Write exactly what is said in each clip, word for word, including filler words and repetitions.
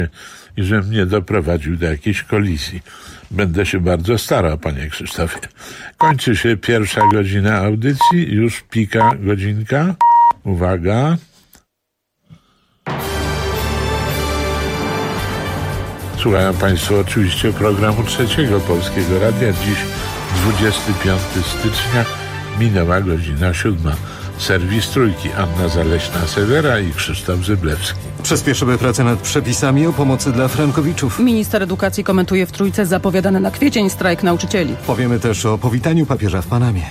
i żebym nie doprowadził do jakiejś kolizji. Będę się bardzo starał, panie Krzysztofie. Kończy się pierwsza godzina audycji, już pika godzinka. Uwaga. Słuchają państwo oczywiście programu Trzeciego Polskiego Radia. Dziś dwudziestego piątego stycznia, minęła godzina siódma. Serwis Trójki, Anna Zaleśna-Sewera i Krzysztof Zyblewski. Przyspieszymy pracę nad przepisami o pomocy dla frankowiczów. Minister edukacji komentuje w Trójce zapowiadany na kwiecień strajk nauczycieli. Powiemy też o powitaniu papieża w Panamie.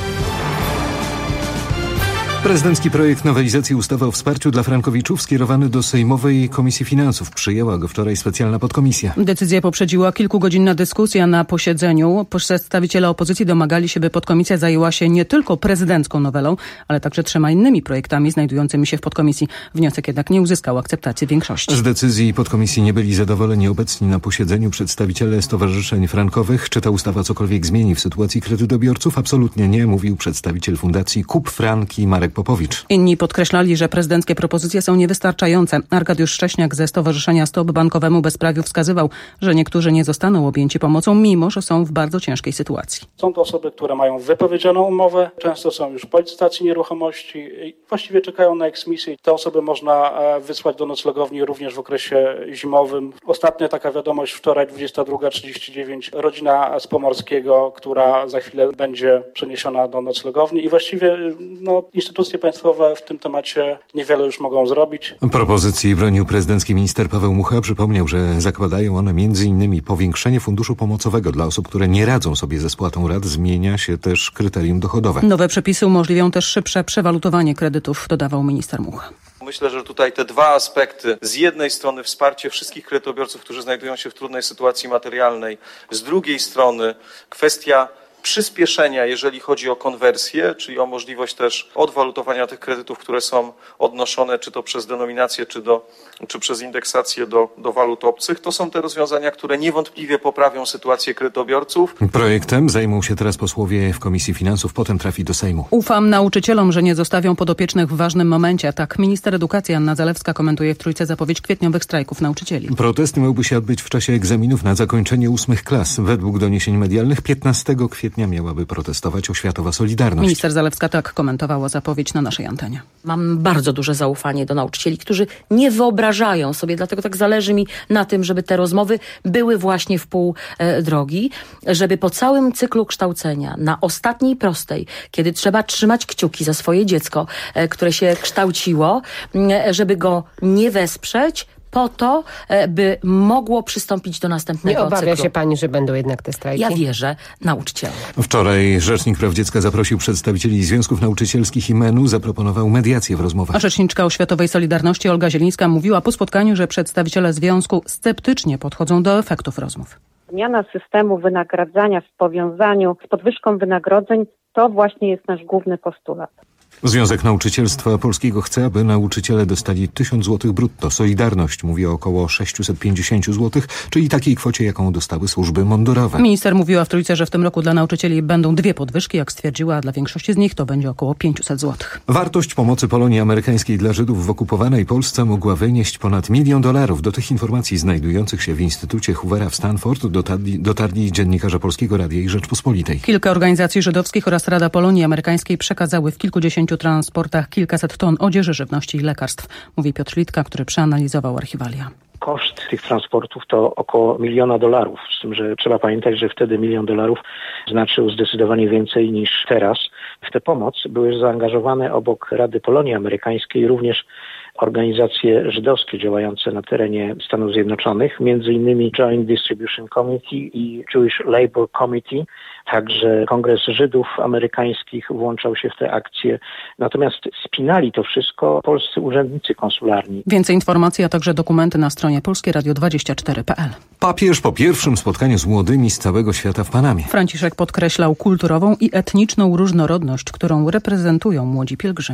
Prezydencki projekt nowelizacji ustawy o wsparciu dla frankowiczów skierowany do Sejmowej Komisji Finansów. Przyjęła go wczoraj specjalna podkomisja. Decyzję poprzedziła kilkugodzinna dyskusja na posiedzeniu. Przedstawiciele opozycji domagali się, by podkomisja zajęła się nie tylko prezydencką nowelą, ale także trzema innymi projektami znajdującymi się w podkomisji. Wniosek jednak nie uzyskał akceptacji większości. Z decyzji podkomisji nie byli zadowoleni obecni na posiedzeniu przedstawiciele stowarzyszeń frankowych. Czy ta ustawa cokolwiek zmieni w sytuacji kredytobiorców? Absolutnie nie, mówił przedstawiciel fundacji Kup Franki Marek Popowicz. Inni podkreślali, że prezydenckie propozycje są niewystarczające. Arkadiusz Szcześniak ze Stowarzyszenia Stop Bankowemu Bezprawiu wskazywał, że niektórzy nie zostaną objęci pomocą, mimo że są w bardzo ciężkiej sytuacji. Są to osoby, które mają wypowiedzianą umowę, często są już po licytacji nieruchomości i właściwie czekają na eksmisję. Te osoby można wysłać do noclegowni również w okresie zimowym. Ostatnia taka wiadomość wczoraj, dwudziesta druga trzydzieści dziewięć, rodzina z Pomorskiego, która za chwilę będzie przeniesiona do noclegowni i właściwie no, instytucje państwowe w tym temacie niewiele już mogą zrobić. Propozycji bronił prezydencki minister Paweł Mucha. Przypomniał, że zakładają one między innymi powiększenie funduszu pomocowego dla osób, które nie radzą sobie ze spłatą rat. Zmienia się też kryterium dochodowe. Nowe przepisy umożliwią też szybsze przewalutowanie kredytów, dodawał minister Mucha. Myślę, że tutaj te dwa aspekty, z jednej strony wsparcie wszystkich kredytobiorców, którzy znajdują się w trudnej sytuacji materialnej, z drugiej strony kwestia przyspieszenia, jeżeli chodzi o konwersję, czyli o możliwość też odwalutowania tych kredytów, które są odnoszone, czy to przez denominację, czy, do, czy przez indeksację do, do walut obcych. To są te rozwiązania, które niewątpliwie poprawią sytuację kredytobiorców. Projektem zajmą się teraz posłowie w Komisji Finansów, potem trafi do Sejmu. Ufam nauczycielom, że nie zostawią podopiecznych w ważnym momencie. Tak minister edukacji Anna Zalewska komentuje w Trójce zapowiedź kwietniowych strajków nauczycieli. Protest miałby się odbyć w czasie egzaminów na zakończenie ósmych klas. Według doniesień medialnych piętnastego kwietnia miałaby protestować oświatowa Solidarność. Minister Zalewska tak komentowała zapowiedź na naszej antenie. Mam bardzo duże zaufanie do nauczycieli, którzy nie wyobrażają sobie, dlatego tak zależy mi na tym, żeby te rozmowy były właśnie w pół e, drogi, żeby po całym cyklu kształcenia, na ostatniej prostej, kiedy trzeba trzymać kciuki za swoje dziecko, e, które się kształciło, e, żeby go nie wesprzeć, po to, by mogło przystąpić do następnego cyklu. Nie obawia cyklu. się pani, że będą jednak te strajki? Ja wierzę nauczycielom. Wczoraj Rzecznik Praw Dziecka zaprosił przedstawicieli związków nauczycielskich i menu, zaproponował mediację w rozmowach. A rzeczniczka Oświatowej Solidarności Olga Zielińska mówiła po spotkaniu, że przedstawiciele związku sceptycznie podchodzą do efektów rozmów. Zmiana systemu wynagradzania w powiązaniu z podwyżką wynagrodzeń to właśnie jest nasz główny postulat. Związek Nauczycielstwa Polskiego chce, aby nauczyciele dostali tysiąc złotych brutto. Solidarność mówi o około sześćset pięćdziesiąt złotych, czyli takiej kwocie, jaką dostały służby mundurowe. Minister mówiła w Trójce, że w tym roku dla nauczycieli będą dwie podwyżki, jak stwierdziła, a dla większości z nich to będzie około pięćset złotych. Wartość pomocy Polonii amerykańskiej dla Żydów w okupowanej Polsce mogła wynieść ponad milion dolarów. Do tych informacji znajdujących się w Instytucie Hoovera w Stanford dotarli, dotarli dziennikarze Polskiego Radia i Rzeczpospolitej. Kilka organizacji żydowskich oraz Rada Polonii Amerykańskiej przekazały w kilkudziesięciu transportach kilkaset ton odzieży, żywności i lekarstw, mówi Piotr Litka, który przeanalizował archiwalia. Koszt tych transportów to około miliona dolarów, z tym, że trzeba pamiętać, że wtedy milion dolarów znaczył zdecydowanie więcej niż teraz. W tę pomoc były zaangażowane obok Rady Polonii Amerykańskiej również organizacje żydowskie działające na terenie Stanów Zjednoczonych, między innymi Joint Distribution Committee i Jewish Labor Committee. Także Kongres Żydów Amerykańskich włączał się w te akcje. Natomiast spinali to wszystko polscy urzędnicy konsularni. Więcej informacji, a także dokumenty na stronie polskie radio dwadzieścia cztery kropka p l. Papież po pierwszym spotkaniu z młodymi z całego świata w Panamie. Franciszek podkreślał kulturową i etniczną różnorodność, którą reprezentują młodzi pielgrzymi.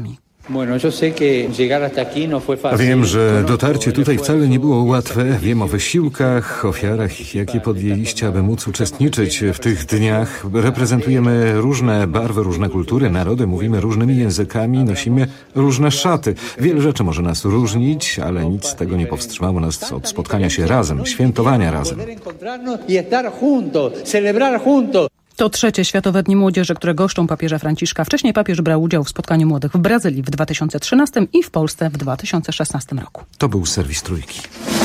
Wiem, że dotarcie tutaj wcale nie było łatwe. Wiem o wysiłkach, ofiarach, jakie podjęliście, aby móc uczestniczyć w tych dniach. Reprezentujemy różne barwy, różne kultury, narody, mówimy różnymi językami, nosimy różne szaty. Wiele rzeczy może nas różnić, ale nic z tego nie powstrzymało nas od spotkania się razem, świętowania razem. To trzecie Światowe Dni Młodzieży, które goszczą papieża Franciszka. Wcześniej papież brał udział w spotkaniu młodych w Brazylii w dwa tysiące trzynastym i w Polsce w dwa tysiące szesnastym roku. To był serwis Trójki.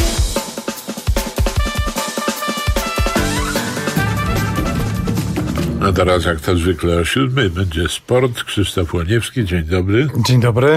A teraz, jak to zwykle o siódmej, będzie sport. Krzysztof Łoniewski, dzień dobry. Dzień dobry.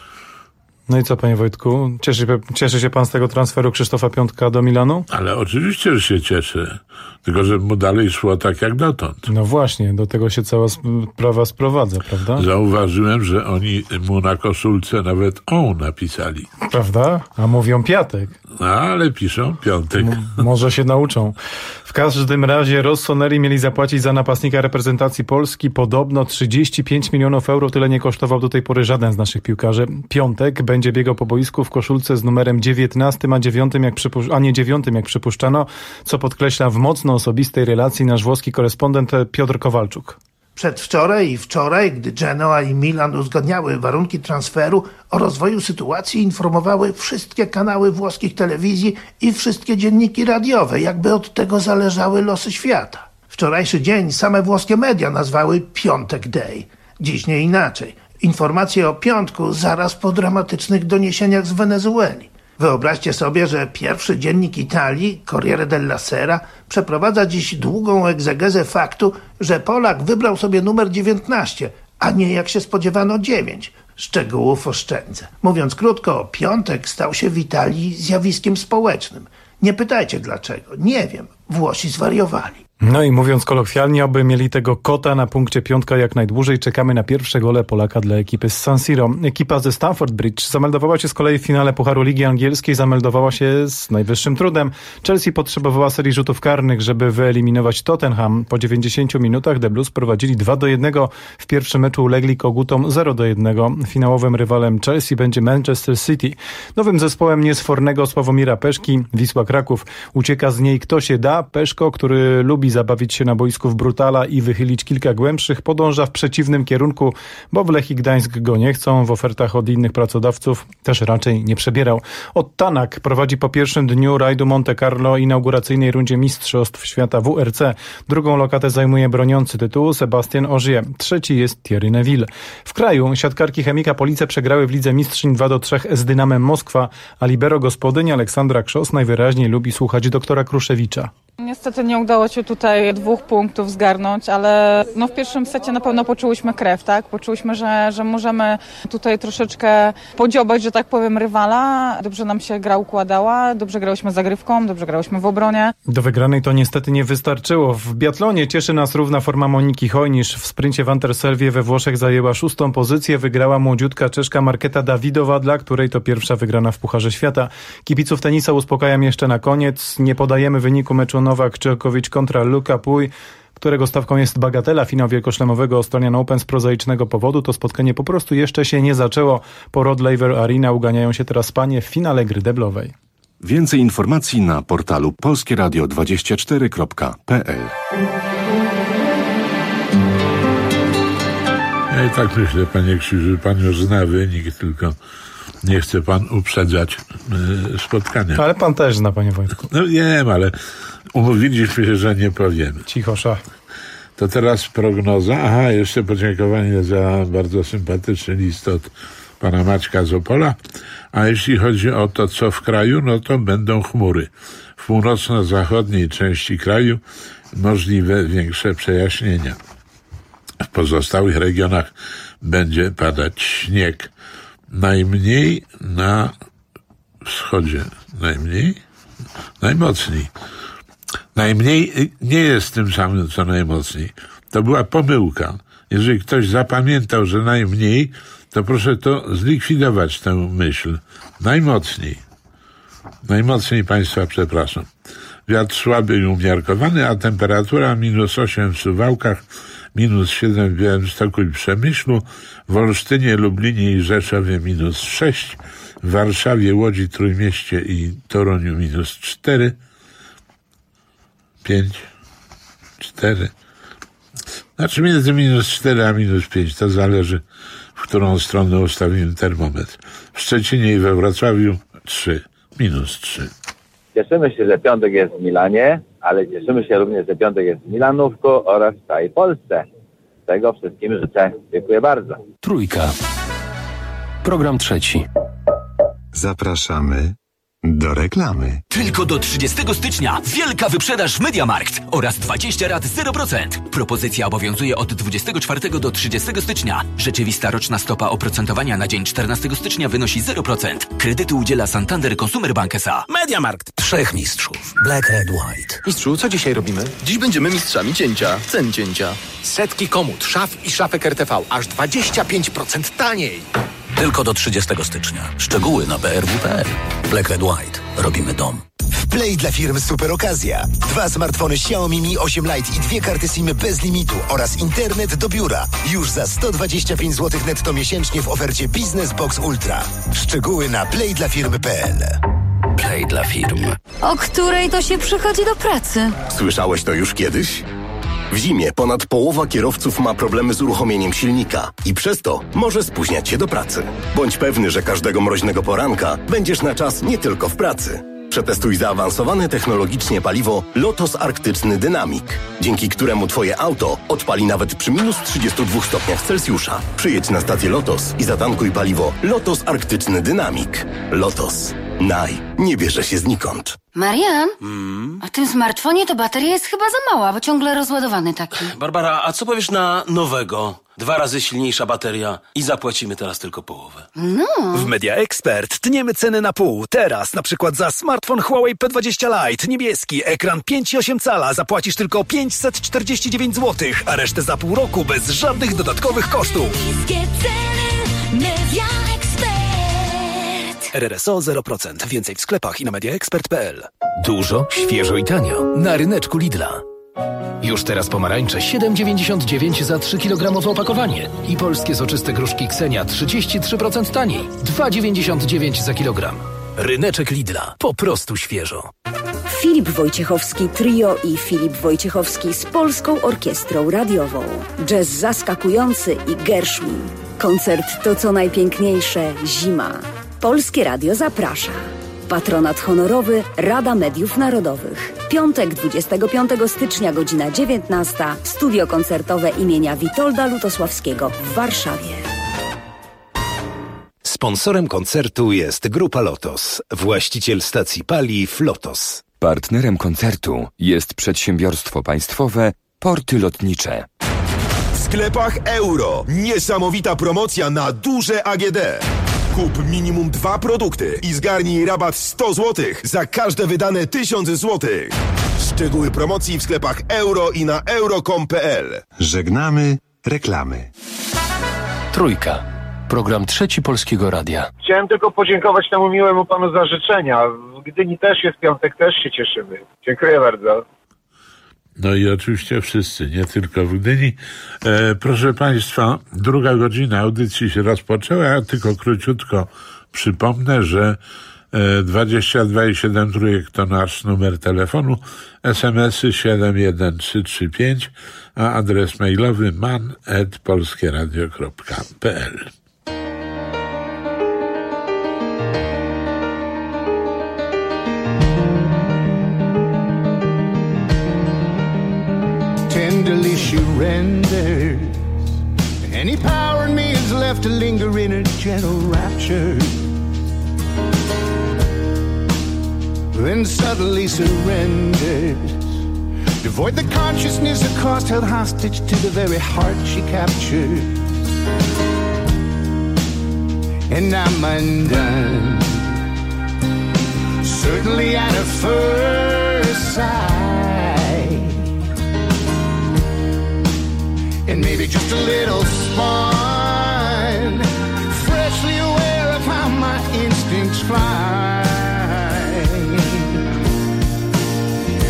No i co, panie Wojtku? Cieszy, cieszy się pan z tego transferu Krzysztofa Piątka do Milanu? Ale oczywiście, że się cieszę. Tylko, że mu dalej szło tak jak dotąd. No właśnie, do tego się cała sprawa sprowadza, prawda? Zauważyłem, że oni mu na koszulce nawet o napisali. Prawda? A mówią piatek. No, ale piszą piątek. M- może się nauczą. W każdym razie Rossoneri mieli zapłacić za napastnika reprezentacji Polski podobno trzydzieści pięć milionów euro. Tyle nie kosztował do tej pory żaden z naszych piłkarzy. Piątek będzie biegał po boisku w koszulce z numerem dziewiętnastym, a dziewiątym, jak przypusz- a nie dziewiątym, jak przypuszczano, co podkreśla w mocno osobistej relacji nasz włoski korespondent Piotr Kowalczuk. Przedwczoraj i wczoraj, gdy Genoa i Milan uzgadniały warunki transferu, o rozwoju sytuacji informowały wszystkie kanały włoskich telewizji i wszystkie dzienniki radiowe, jakby od tego zależały losy świata. Wczorajszy dzień same włoskie media nazwały Piątek Day. Dziś nie inaczej. Informacje o piątku zaraz po dramatycznych doniesieniach z Wenezueli. Wyobraźcie sobie, że pierwszy dziennik Italii, Corriere della Sera, przeprowadza dziś długą egzegezę faktu, że Polak wybrał sobie numer dziewiętnaście, a nie jak się spodziewano dziewięć. Szczegółów oszczędzę. Mówiąc krótko, piątek stał się w Italii zjawiskiem społecznym. Nie pytajcie dlaczego, nie wiem. Włosi zwariowali. No i mówiąc kolokwialnie, oby mieli tego kota na punkcie piątka jak najdłużej. Czekamy na pierwsze gole Polaka dla ekipy z San Siro. Ekipa ze Stamford Bridge zameldowała się z kolei w finale Pucharu Ligi Angielskiej. Zameldowała się z najwyższym trudem. Chelsea potrzebowała serii rzutów karnych, żeby wyeliminować Tottenham. Po dziewięćdziesięciu minutach The Blues prowadzili dwa do jednego. W pierwszym meczu ulegli kogutom zero do jednego. Finałowym rywalem Chelsea będzie Manchester City. Nowym zespołem niesfornego Sławomira Peszki, Wisła Kraków. Ucieka z niej kto się da. Peszko, który lubi zabawić się na boisku w brutala i wychylić kilka głębszych, podąża w przeciwnym kierunku, bo w Lech i Gdańsk go nie chcą. W ofertach od innych pracodawców też raczej nie przebierał. Od Tanak prowadzi po pierwszym dniu rajdu Monte Carlo inauguracyjnej rundzie Mistrzostw Świata W R C. Drugą lokatę zajmuje broniący tytułu Sebastian Ogier. Trzeci jest Thierry Neuville. W kraju siatkarki Chemika Police przegrały w Lidze Mistrzyń dwa do trzech z Dynamem Moskwa, a libero gospodyń Aleksandra Krzos najwyraźniej lubi słuchać doktora Kruszewicza. Niestety nie udało się tutaj dwóch punktów zgarnąć, ale no w pierwszym secie na pewno poczułyśmy krew, tak? Poczułyśmy, że, że możemy tutaj troszeczkę podziobać, że tak powiem, rywala. Dobrze nam się gra układała, dobrze grałyśmy zagrywką, dobrze grałyśmy w obronie. Do wygranej to niestety nie wystarczyło. W biatlonie cieszy nas równa forma Moniki Hojnisz. W sprincie w Anterselwie we Włoszech zajęła szóstą pozycję. Wygrała młodziutka Czeszka Marketa Dawidowa, dla której to pierwsza wygrana w Pucharze Świata. Kibiców tenisa uspokajam jeszcze na koniec. Nie podajemy wyniku meczu Nowak Dżokowicz kontra Luka Puj, którego stawką jest bagatela. Finał wielkoszlemowego Australian Open z prozaicznego powodu. To spotkanie po prostu jeszcze się nie zaczęło. Po Rod Laver Arena uganiają się teraz panie w finale gry deblowej. Więcej informacji na portalu polskie radio dwadzieścia cztery kropka p l. Ja i tak myślę, panie Krzyżu, pan już zna wynik, tylko nie chce pan uprzedzać y, spotkania. Ale pan też zna, panie Wojtku. No wiem, ale umówiliśmy się, że nie powiemy. Cicho, szach. To teraz prognoza. Aha, jeszcze podziękowanie za bardzo sympatyczny list od pana Maćka z Opola. A jeśli chodzi o to, co w kraju, no to będą chmury. W północno-zachodniej części kraju możliwe większe przejaśnienia. W pozostałych regionach będzie padać śnieg. Najmniej na wschodzie. Najmniej? Najmocniej. Najmniej nie jest tym samym, co najmocniej. To była pomyłka. Jeżeli ktoś zapamiętał, że najmniej, to proszę to zlikwidować, tę myśl. Najmocniej. Najmocniej państwa, przepraszam. Wiatr słaby i umiarkowany, a temperatura minus osiem w Suwałkach, minus siedem w Białymstoku i Przemyślu, w Olsztynie, Lublinie i Rzeszowie minus sześć, w Warszawie, Łodzi, Trójmieście i Toruniu minus cztery, pięć, cztery. Znaczy między minus cztery a minus pięć, to zależy, w którą stronę ustawimy termometr. W Szczecinie i we Wrocławiu trzy, minus trzy. Cieszymy się, że piątek jest w Milanie, ale cieszymy się również, że piątek jest w Milanówku oraz w całej Polsce. Tego wszystkim życzę. Dziękuję bardzo. Trójka. Program trzeci. Zapraszamy do reklamy. Tylko do trzydziestego stycznia wielka wyprzedaż w MediaMarkt oraz dwadzieścia rat zero procent. Propozycja obowiązuje od dwudziestego czwartego do trzydziestego stycznia. Rzeczywista roczna stopa oprocentowania na dzień czternastego stycznia wynosi zero procent. Kredyty udziela Santander Consumer Bank S A. MediaMarkt. Trzech mistrzów. Black, Red, White. Mistrzu, co dzisiaj robimy? Dziś będziemy mistrzami cięcia. Cen cięcia. Setki komód, szaf i szafek R T V. Aż dwadzieścia pięć procent taniej. Tylko do trzydziestego stycznia. Szczegóły na b r w kropka p l. Black, Red, White. Robimy dom. W Play dla firm super okazja. Dwa smartfony Xiaomi Mi osiem Lite i dwie karty SIM bez limitu oraz internet do biura. Już za sto dwadzieścia pięć złotych netto miesięcznie w ofercie Business Box Ultra. Szczegóły na play dla firm kropka p l. Play dla firm. O której to się przychodzi do pracy? Słyszałeś to już kiedyś? W zimie ponad połowa kierowców ma problemy z uruchomieniem silnika i przez to może spóźniać się do pracy. Bądź pewny, że każdego mroźnego poranka będziesz na czas nie tylko w pracy. Przetestuj zaawansowane technologicznie paliwo Lotos Arktyczny Dynamic, dzięki któremu Twoje auto odpali nawet przy minus trzydziestu dwóch stopniach Celsjusza. Przyjedź na stację Lotos i zatankuj paliwo Lotos Arktyczny Dynamic. Lotos. Naj. Nie bierze się znikąd. Marian, mm? a w tym smartfonie to bateria jest chyba za mała, bo ciągle rozładowany taki. Barbara, a co powiesz na nowego? Dwa razy silniejsza bateria i zapłacimy teraz tylko połowę. No. W Media Expert tniemy ceny na pół. Teraz na przykład za smartfon Huawei P dwadzieścia Lite niebieski, ekran pięć i osiem cala zapłacisz tylko pięćset czterdzieści dziewięć złotych, a resztę za pół roku bez żadnych dodatkowych kosztów. Niskie ceny Media Expert. R R S O zero procent. Więcej w sklepach i na mediaexpert kropka p l. Dużo, świeżo i tanio. Na ryneczku Lidla. Już teraz pomarańcze siedem dziewięćdziesiąt dziewięć za trzy kilogramowe opakowanie. I polskie soczyste gruszki Ksenia trzydzieści trzy procent taniej. dwa dziewięćdziesiąt dziewięć za kilogram. Ryneczek Lidla. Po prostu świeżo. Filip Wojciechowski Trio i Filip Wojciechowski z Polską Orkiestrą Radiową. Jazz zaskakujący i Gershwin. Koncert to co najpiękniejsze zima. Polskie Radio zaprasza. Patronat honorowy Rada Mediów Narodowych. Piątek dwudziestego piątego stycznia, godzina dziewiętnasta. Studio koncertowe imienia Witolda Lutosławskiego w Warszawie. Sponsorem koncertu jest Grupa Lotos, właściciel stacji paliw Lotos. Partnerem koncertu jest przedsiębiorstwo państwowe Porty Lotnicze. W sklepach Euro niesamowita promocja na duże A G D. Kup minimum dwa produkty i zgarnij rabat sto złotych za każde wydane tysiąc złotych. Szczegóły promocji w sklepach Euro i na euro kropka com kropka p l. Żegnamy reklamy. Trójka. Program trzeci Polskiego Radia. Chciałem tylko podziękować temu miłemu panu za życzenia. W Gdyni też jest piątek, też się cieszymy. Dziękuję bardzo. No i oczywiście wszyscy, nie tylko w Gdyni. E, proszę Państwa, druga godzina audycji się rozpoczęła. Ja tylko króciutko przypomnę, że e, dwadzieścia dwa i siedem trójek to nasz numer telefonu, es em esy siedem jeden trzy trzy pięć, a adres mailowy man at polskieradio kropka p l. Tenderly she renders. Any power in me is left to linger in a gentle rapture. Then subtly surrenders. Devoid the consciousness of cost, held hostage to the very heart she captured. And I'm undone. Certainly at a first sight. And maybe just a little spine, freshly aware of how my instincts fly.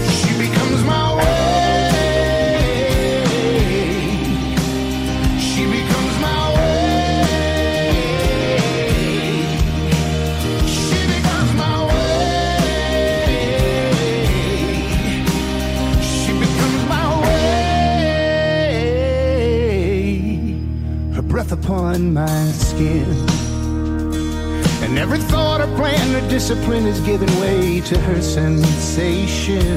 in my skin. And every thought or plan or discipline is giving way to her sensation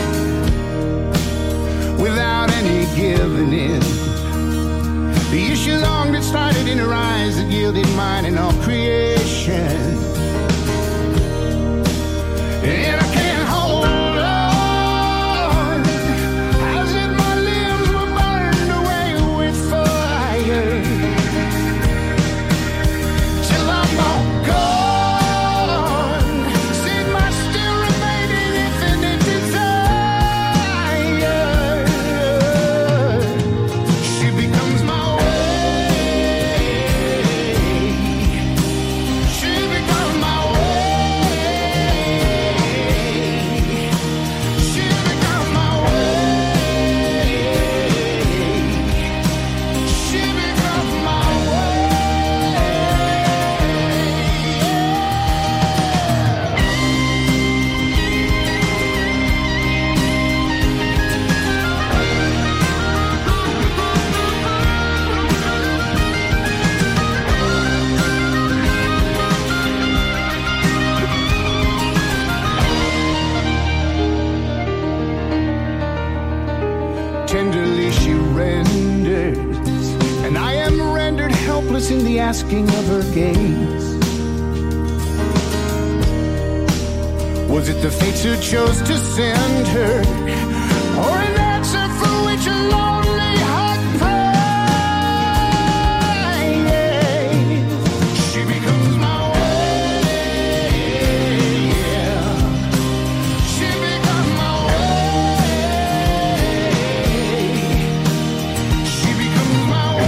without any giving in. The issue long that started in her eyes that yielded mine in all creation. And I can't hold on as if my limbs were burned away with fire till I'm all gone. Seed my still remaining infinite desire. She becomes my in the asking of her gaze. Was it the fates who chose to send her, or an answer for which a lonely heart prays? She becomes my way, yeah. She becomes my way. She becomes my way.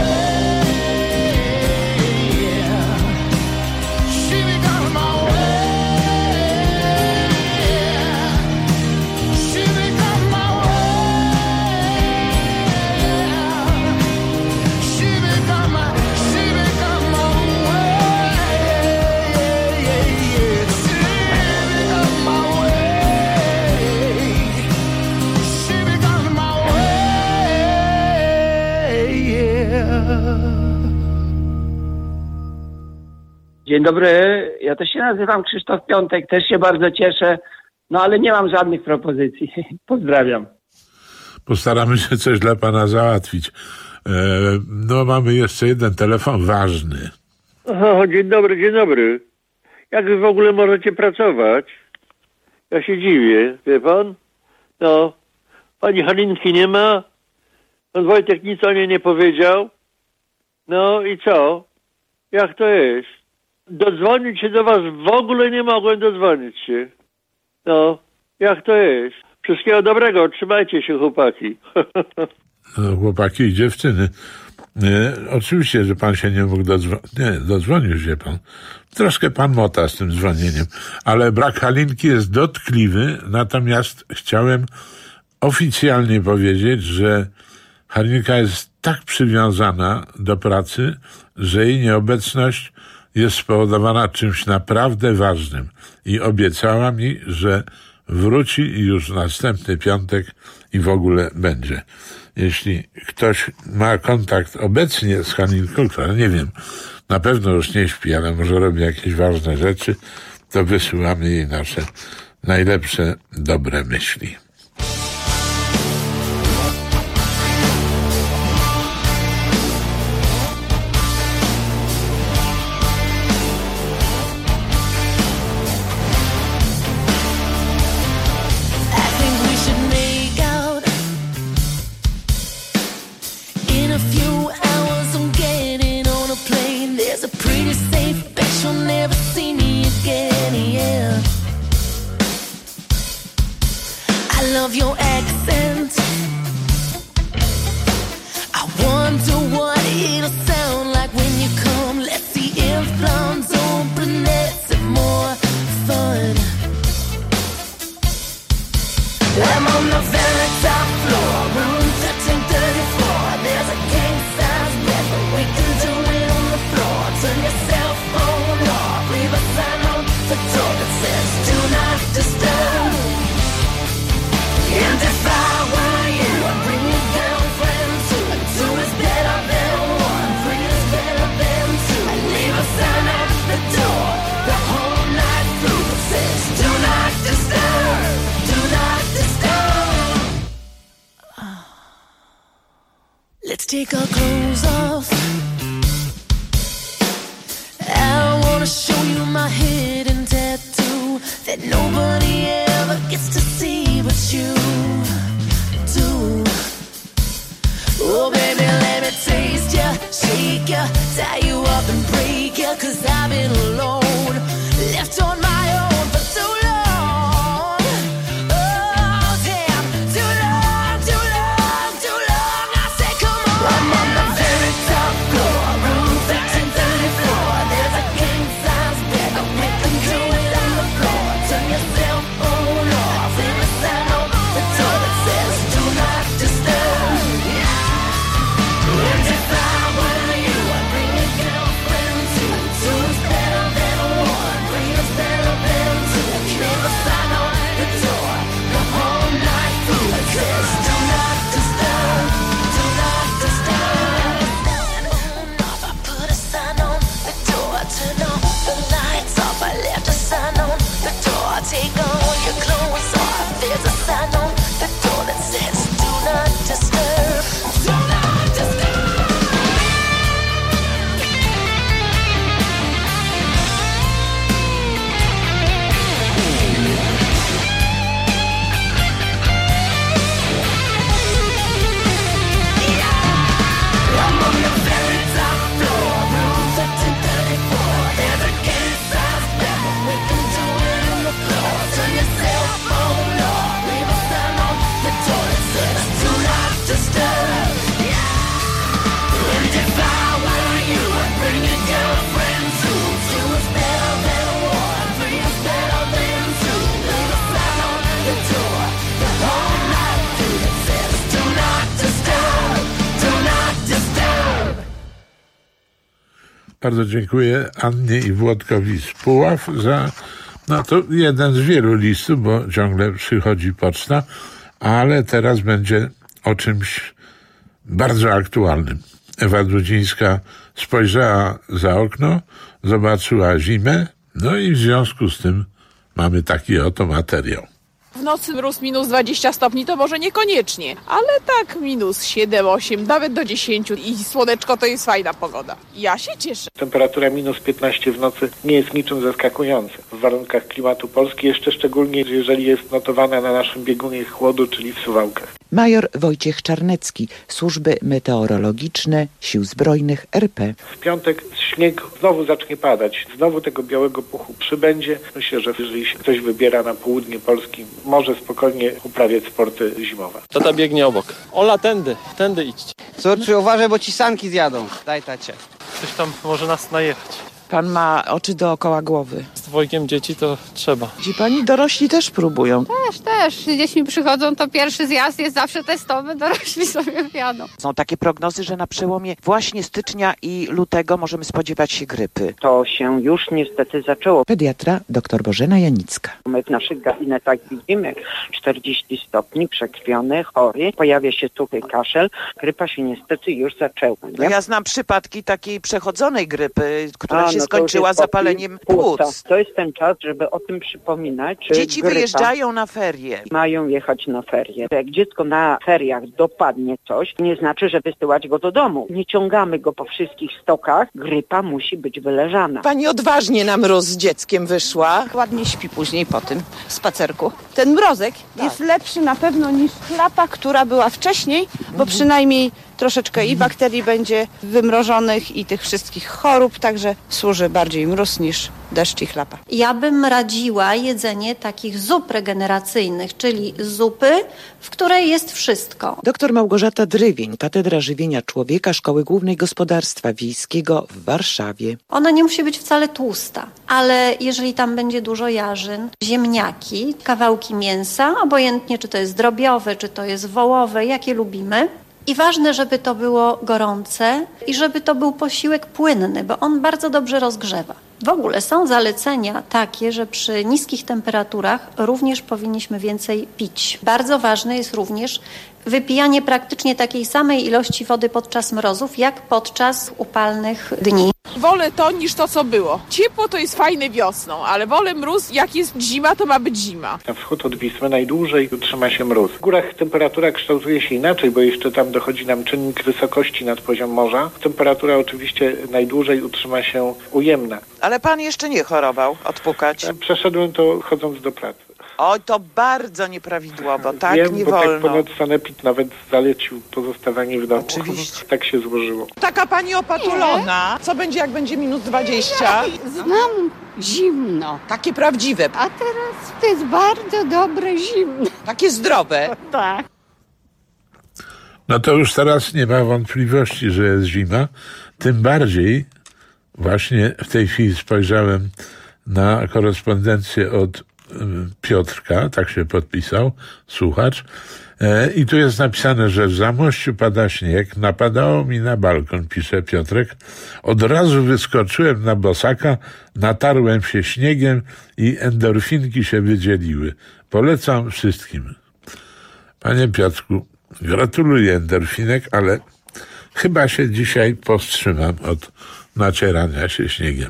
Dzień dobry, ja też się nazywam Krzysztof Piątek, też się bardzo cieszę, no ale nie mam żadnych propozycji. Pozdrawiam. Postaramy się coś dla pana załatwić. E, no mamy jeszcze jeden telefon ważny. O, dzień dobry, dzień dobry. Jak wy w ogóle możecie pracować? Ja się dziwię, wie pan? No, pani Halinki nie ma, pan Wojtek nic o niej nie powiedział. No i co? Jak to jest? Dodzwonić się do was w ogóle nie mogłem dodzwonić się. No, jak to jest? Wszystkiego dobrego, trzymajcie się, chłopaki. No, chłopaki i dziewczyny. Nie, oczywiście, że pan się nie mógł dodzwonić. Nie, dodzwonił się pan. Troszkę pan mota z tym dzwonieniem. Ale brak Halinki jest dotkliwy, natomiast chciałem oficjalnie powiedzieć, że Halinka jest tak przywiązana do pracy, że jej nieobecność jest spowodowana czymś naprawdę ważnym i obiecała mi, że wróci już w następny piątek i w ogóle będzie. Jeśli ktoś ma kontakt obecnie z Halinką, która nie wiem, na pewno już nie śpi, ale może robi jakieś ważne rzeczy, to wysyłamy jej nasze najlepsze, dobre myśli. Love your accent. I wonder what it'll sound like when you come. Let's see if blondes or brunettes have more fun. I'm on the very top floor, room thirteen thirty-four. There's a king size bed, but we can do it on the floor. Turn your cell phone off, leave a sign on the door that says do not disturb. And if I were you, I'd bring your girlfriend too. Two is better than one, three is better than take our clothes off. I wanna show you my hidden tattoo that nobody ever gets to see but you do. Oh baby, let me taste ya, shake ya, tie you up and break ya, 'cause I've been alone, left on my own for too long. Oh damn, too long, too long, too long. I say come on. I'm on the very top floor, room thirteen thirty-four. There's a king size bed, we can do it on the floor. Turn your cell phone off, leave a sign on the door that says do not disturb. And if I were you, I'd bring a girlfriend too. Two is better than one, three is better than two. Leave a sign on the door the whole night through. It says do not disturb, do not disturb. I put a sign on the door, turn off the lights off. I left a sign on the door, take all your clothes off. There's a sign on the door that says do not disturb, do not disturb. I'm on the very top floor, room thirteen thirty-four. There's a king size bed, we can do it on the floor. Turn your cell phone off, leave a sign on the door that says do not disturb. And if I were you, I'd bring your girlfriend too. Two is better than one, three is better than two. Leave a sign on the door the whole night through that says do not disturb, do not disturb. Bardzo dziękuję Annie i Włodkowi z Puław za, no to jeden z wielu listów, bo ciągle przychodzi poczta, ale teraz będzie o czymś bardzo aktualnym. Ewa Drudzińska spojrzała za okno, zobaczyła zimę, no i w związku z tym mamy taki oto materiał. W nocy mróz minus dwadzieścia stopni to może niekoniecznie, ale tak minus siedem, osiem, nawet do dziesięciu i słoneczko to jest fajna pogoda. Ja się cieszę. Temperatura minus piętnaście w nocy nie jest niczym zaskakujące w warunkach klimatu Polski, jeszcze szczególnie jeżeli jest notowana na naszym biegunie chłodu, czyli w Suwałkach. Major Wojciech Czarnecki, Służby Meteorologiczne Sił Zbrojnych R P. W piątek śnieg znowu zacznie padać, znowu tego białego puchu przybędzie. Myślę, że jeżeli się ktoś wybiera na południe Polski, może spokojnie uprawiać sporty zimowe. Tata biegnie obok. Ola, tędy, tędy idźcie. Córczy, uważaj, bo ci sanki zjadą. Daj tacie. Ktoś tam może nas najechać. Pan ma oczy dookoła głowy. Z dwojgiem dzieci to trzeba. Ci pani dorośli też próbują. Też, też. Z dziećmi przychodzą, to pierwszy zjazd jest zawsze testowy, dorośli sobie wjadą. Są takie prognozy, że na przełomie właśnie stycznia i lutego możemy spodziewać się grypy. To się już niestety zaczęło. Pediatra dr Bożena Janicka. My w naszych gabinetach widzimy czterdzieści stopni, przekrwiony, chory, pojawia się suchy kaszel. Grypa się niestety już zaczęła. Nie? No ja znam przypadki takiej przechodzonej grypy, która A, się no skończyła zapaleniem płuc. To jest ten czas, żeby o tym przypominać. Czy Dzieci grypa wyjeżdżają na ferie. Mają jechać na ferie. Jak dziecko na feriach dopadnie coś, nie znaczy, że wysyłać go do domu. Nie ciągamy go po wszystkich stokach. Grypa musi być wyleżana. Pani odważnie na mróz z dzieckiem wyszła. Ładnie śpi później po tym spacerku. Ten mrozek tak. jest lepszy na pewno niż chlapa, która była wcześniej, bo przynajmniej troszeczkę i bakterii będzie wymrożonych i tych wszystkich chorób, także służy bardziej mróz niż deszcz i chlapa. Ja bym radziła jedzenie takich zup regeneracyjnych, czyli zupy, w której jest wszystko. Doktor Małgorzata Drywień, Katedra Żywienia Człowieka Szkoły Głównej Gospodarstwa Wiejskiego w Warszawie. Ona nie musi być wcale tłusta, ale jeżeli tam będzie dużo jarzyn, ziemniaki, kawałki mięsa, obojętnie czy to jest drobiowe, czy to jest wołowe, jakie lubimy. I ważne, żeby to było gorące i żeby to był posiłek płynny, bo on bardzo dobrze rozgrzewa. W ogóle są zalecenia takie, że przy niskich temperaturach również powinniśmy więcej pić. Bardzo ważne jest również wypijanie praktycznie takiej samej ilości wody podczas mrozów, jak podczas upalnych dni. Wolę to niż to, co było. Ciepło to jest fajne wiosną, ale wolę mróz. Jak jest zima, to ma być zima. Na wschód od Wisły najdłużej utrzyma się mróz. W górach temperatura kształtuje się inaczej, bo jeszcze tam dochodzi nam czynnik wysokości nad poziom morza. Temperatura oczywiście najdłużej utrzyma się ujemna. Ale pan jeszcze nie chorował, odpukać? Przeszedłem to chodząc do pracy. Oj, to bardzo nieprawidłowo, tak Wiem, nie bo wolno. tak ponoć sanepid nawet zalecił pozostawanie w domu. Oczywiście. Tak się złożyło. Taka pani opatulona. Co będzie, jak będzie minus dwadzieścia? Znam zimno. Takie prawdziwe. A teraz to jest bardzo dobre zimno. Takie zdrowe. Tak. No to już teraz nie ma wątpliwości, że jest zima. Tym bardziej właśnie w tej chwili spojrzałem na korespondencję od Piotrka, tak się podpisał, słuchacz. E, I tu jest napisane, że w Zamościu pada śnieg, napadało mi na balkon, pisze Piotrek. Od razu wyskoczyłem na bosaka, natarłem się śniegiem i endorfinki się wydzieliły. Polecam wszystkim. Panie Piotrku, gratuluję endorfinek, ale chyba się dzisiaj powstrzymam od nacierania się śniegiem.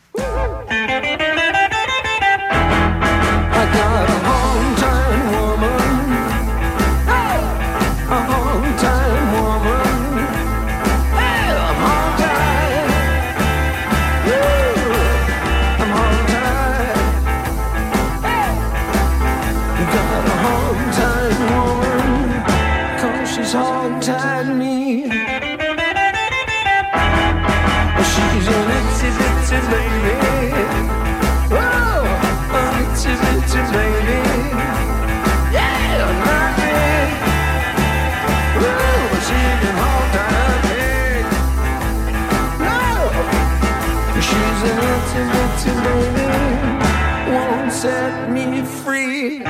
Set me free.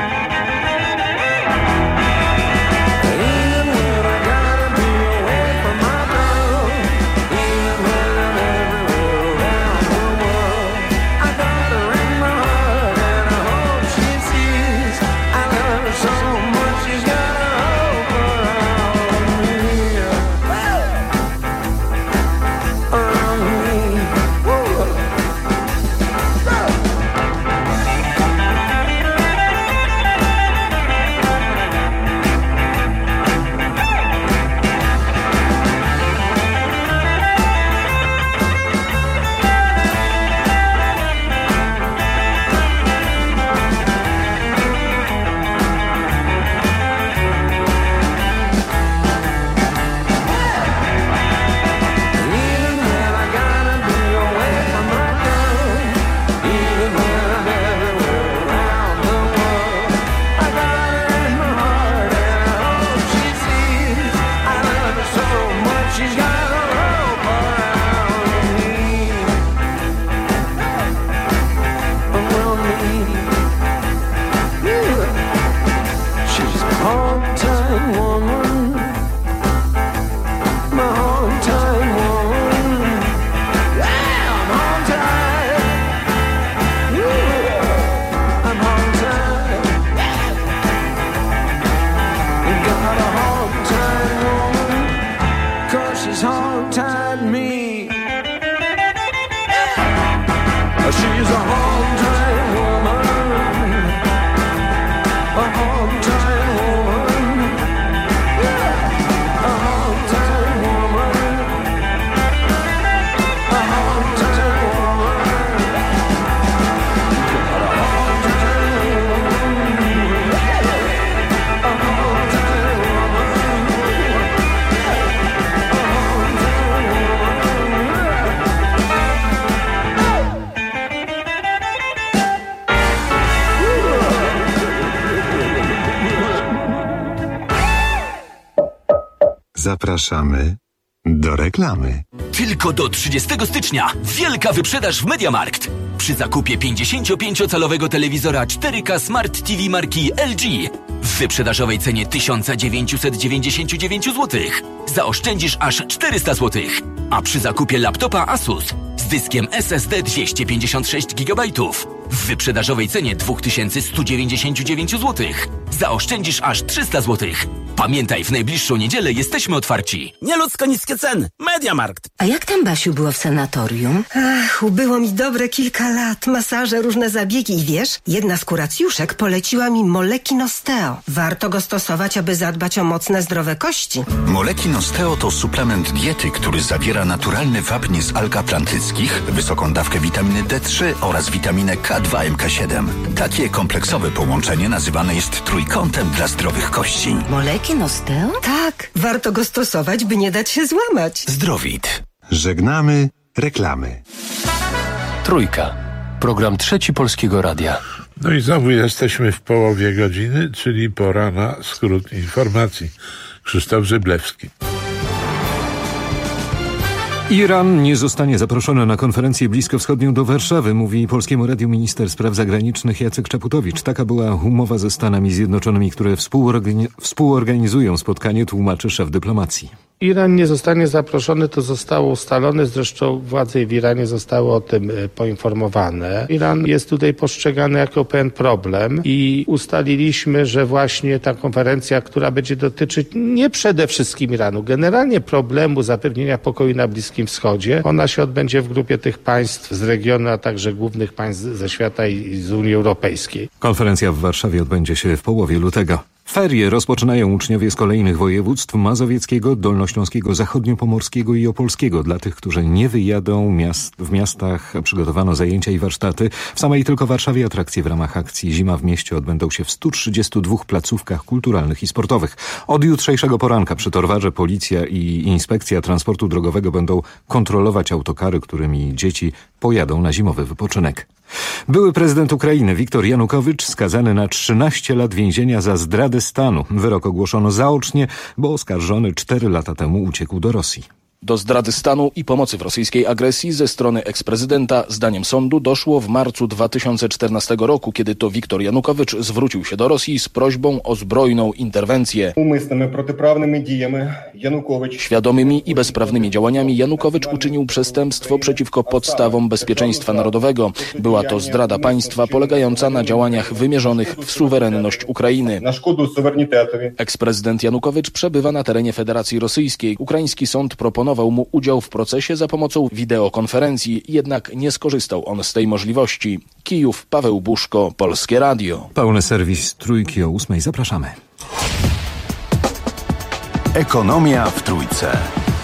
Zapraszamy do reklamy. Tylko do trzydziestego stycznia wielka wyprzedaż w MediaMarkt. Przy zakupie pięćdziesięciopięciocalowego telewizora cztery K Smart T V marki L G w wyprzedażowej cenie tysiąc dziewięćset dziewięćdziesiąt dziewięć złotych zaoszczędzisz aż czterysta złotych. A przy zakupie laptopa Asus z dyskiem S S D dwieście pięćdziesiąt sześć gigabajtów w wyprzedażowej cenie dwa tysiące sto dziewięćdziesiąt dziewięć złotych zaoszczędzisz aż trzysta złotych. Pamiętaj, w najbliższą niedzielę jesteśmy otwarci. Nieludzko niskie ceny. MediaMarkt. A jak tam, Basiu, było w sanatorium? Ach, ubyło mi dobre kilka lat. Masaże, różne zabiegi i wiesz, jedna z kuracjuszek poleciła mi Moleki Nosteo. Warto go stosować, aby zadbać o mocne, zdrowe kości. Moleki Nosteo to suplement diety, który zawiera naturalny wapń z alg atlantyckich, wysoką dawkę witaminy D trzy oraz witaminę K dwa M K siedem. Takie kompleksowe połączenie nazywane jest trójkątem dla zdrowych kości. Moleki Nosteo? Tak, warto go stosować, by nie dać się złamać. Zdrowit. Żegnamy reklamy. Trójka. Program Trzeci Polskiego Radia. No i znowu jesteśmy w połowie godziny, czyli pora na skrót informacji. Krzysztof Zyblewski. Iran nie zostanie zaproszony na konferencję bliskowschodnią do Warszawy, mówi Polskiemu Radiu minister spraw zagranicznych Jacek Czaputowicz. Taka była umowa ze Stanami Zjednoczonymi, które współorgani- współorganizują spotkanie, tłumaczy szef dyplomacji. Iran nie zostanie zaproszony, to zostało ustalone, zresztą władze w Iranie zostały o tym poinformowane. Iran jest tutaj postrzegany jako pewien problem i ustaliliśmy, że właśnie ta konferencja, która będzie dotyczyć nie przede wszystkim Iranu, generalnie problemu zapewnienia pokoju na Bliskim Wschodzie, ona się odbędzie w grupie tych państw z regionu, a także głównych państw ze świata i z Unii Europejskiej. Konferencja w Warszawie odbędzie się w połowie lutego. Ferie rozpoczynają uczniowie z kolejnych województw mazowieckiego, dolnośląskiego, zachodniopomorskiego i opolskiego. Dla tych, którzy nie wyjadą miast, w miastach przygotowano zajęcia i warsztaty. W samej tylko Warszawie atrakcje w ramach akcji Zima w mieście odbędą się w stu trzydziestu dwóch placówkach kulturalnych i sportowych. Od jutrzejszego poranka przy Torwarze policja i inspekcja transportu drogowego będą kontrolować autokary, którymi dzieci pojadą na zimowy wypoczynek. Były prezydent Ukrainy Wiktor Janukowycz skazany na trzynaście lat więzienia za zdradę stanu. Wyrok ogłoszono zaocznie, bo oskarżony cztery lata temu uciekł do Rosji. Do zdrady stanu i pomocy w rosyjskiej agresji ze strony eksprezydenta, zdaniem sądu, doszło w marcu dwa tysiące czternastego roku, kiedy to Wiktor Janukowycz zwrócił się do Rosji z prośbą o zbrojną interwencję. Świadomymi i bezprawnymi działaniami Janukowycz uczynił przestępstwo przeciwko podstawom bezpieczeństwa narodowego. Była to zdrada państwa polegająca na działaniach wymierzonych w suwerenność Ukrainy. Eksprezydent Janukowycz przebywa na terenie Federacji Rosyjskiej. Ukraiński sąd proponował mu udział w procesie za pomocą wideokonferencji, jednak nie skorzystał on z tej możliwości. Kijów, Paweł Buszko, Polskie Radio. Pełny serwis Trójki o ósmej. Zapraszamy. Ekonomia w Trójce.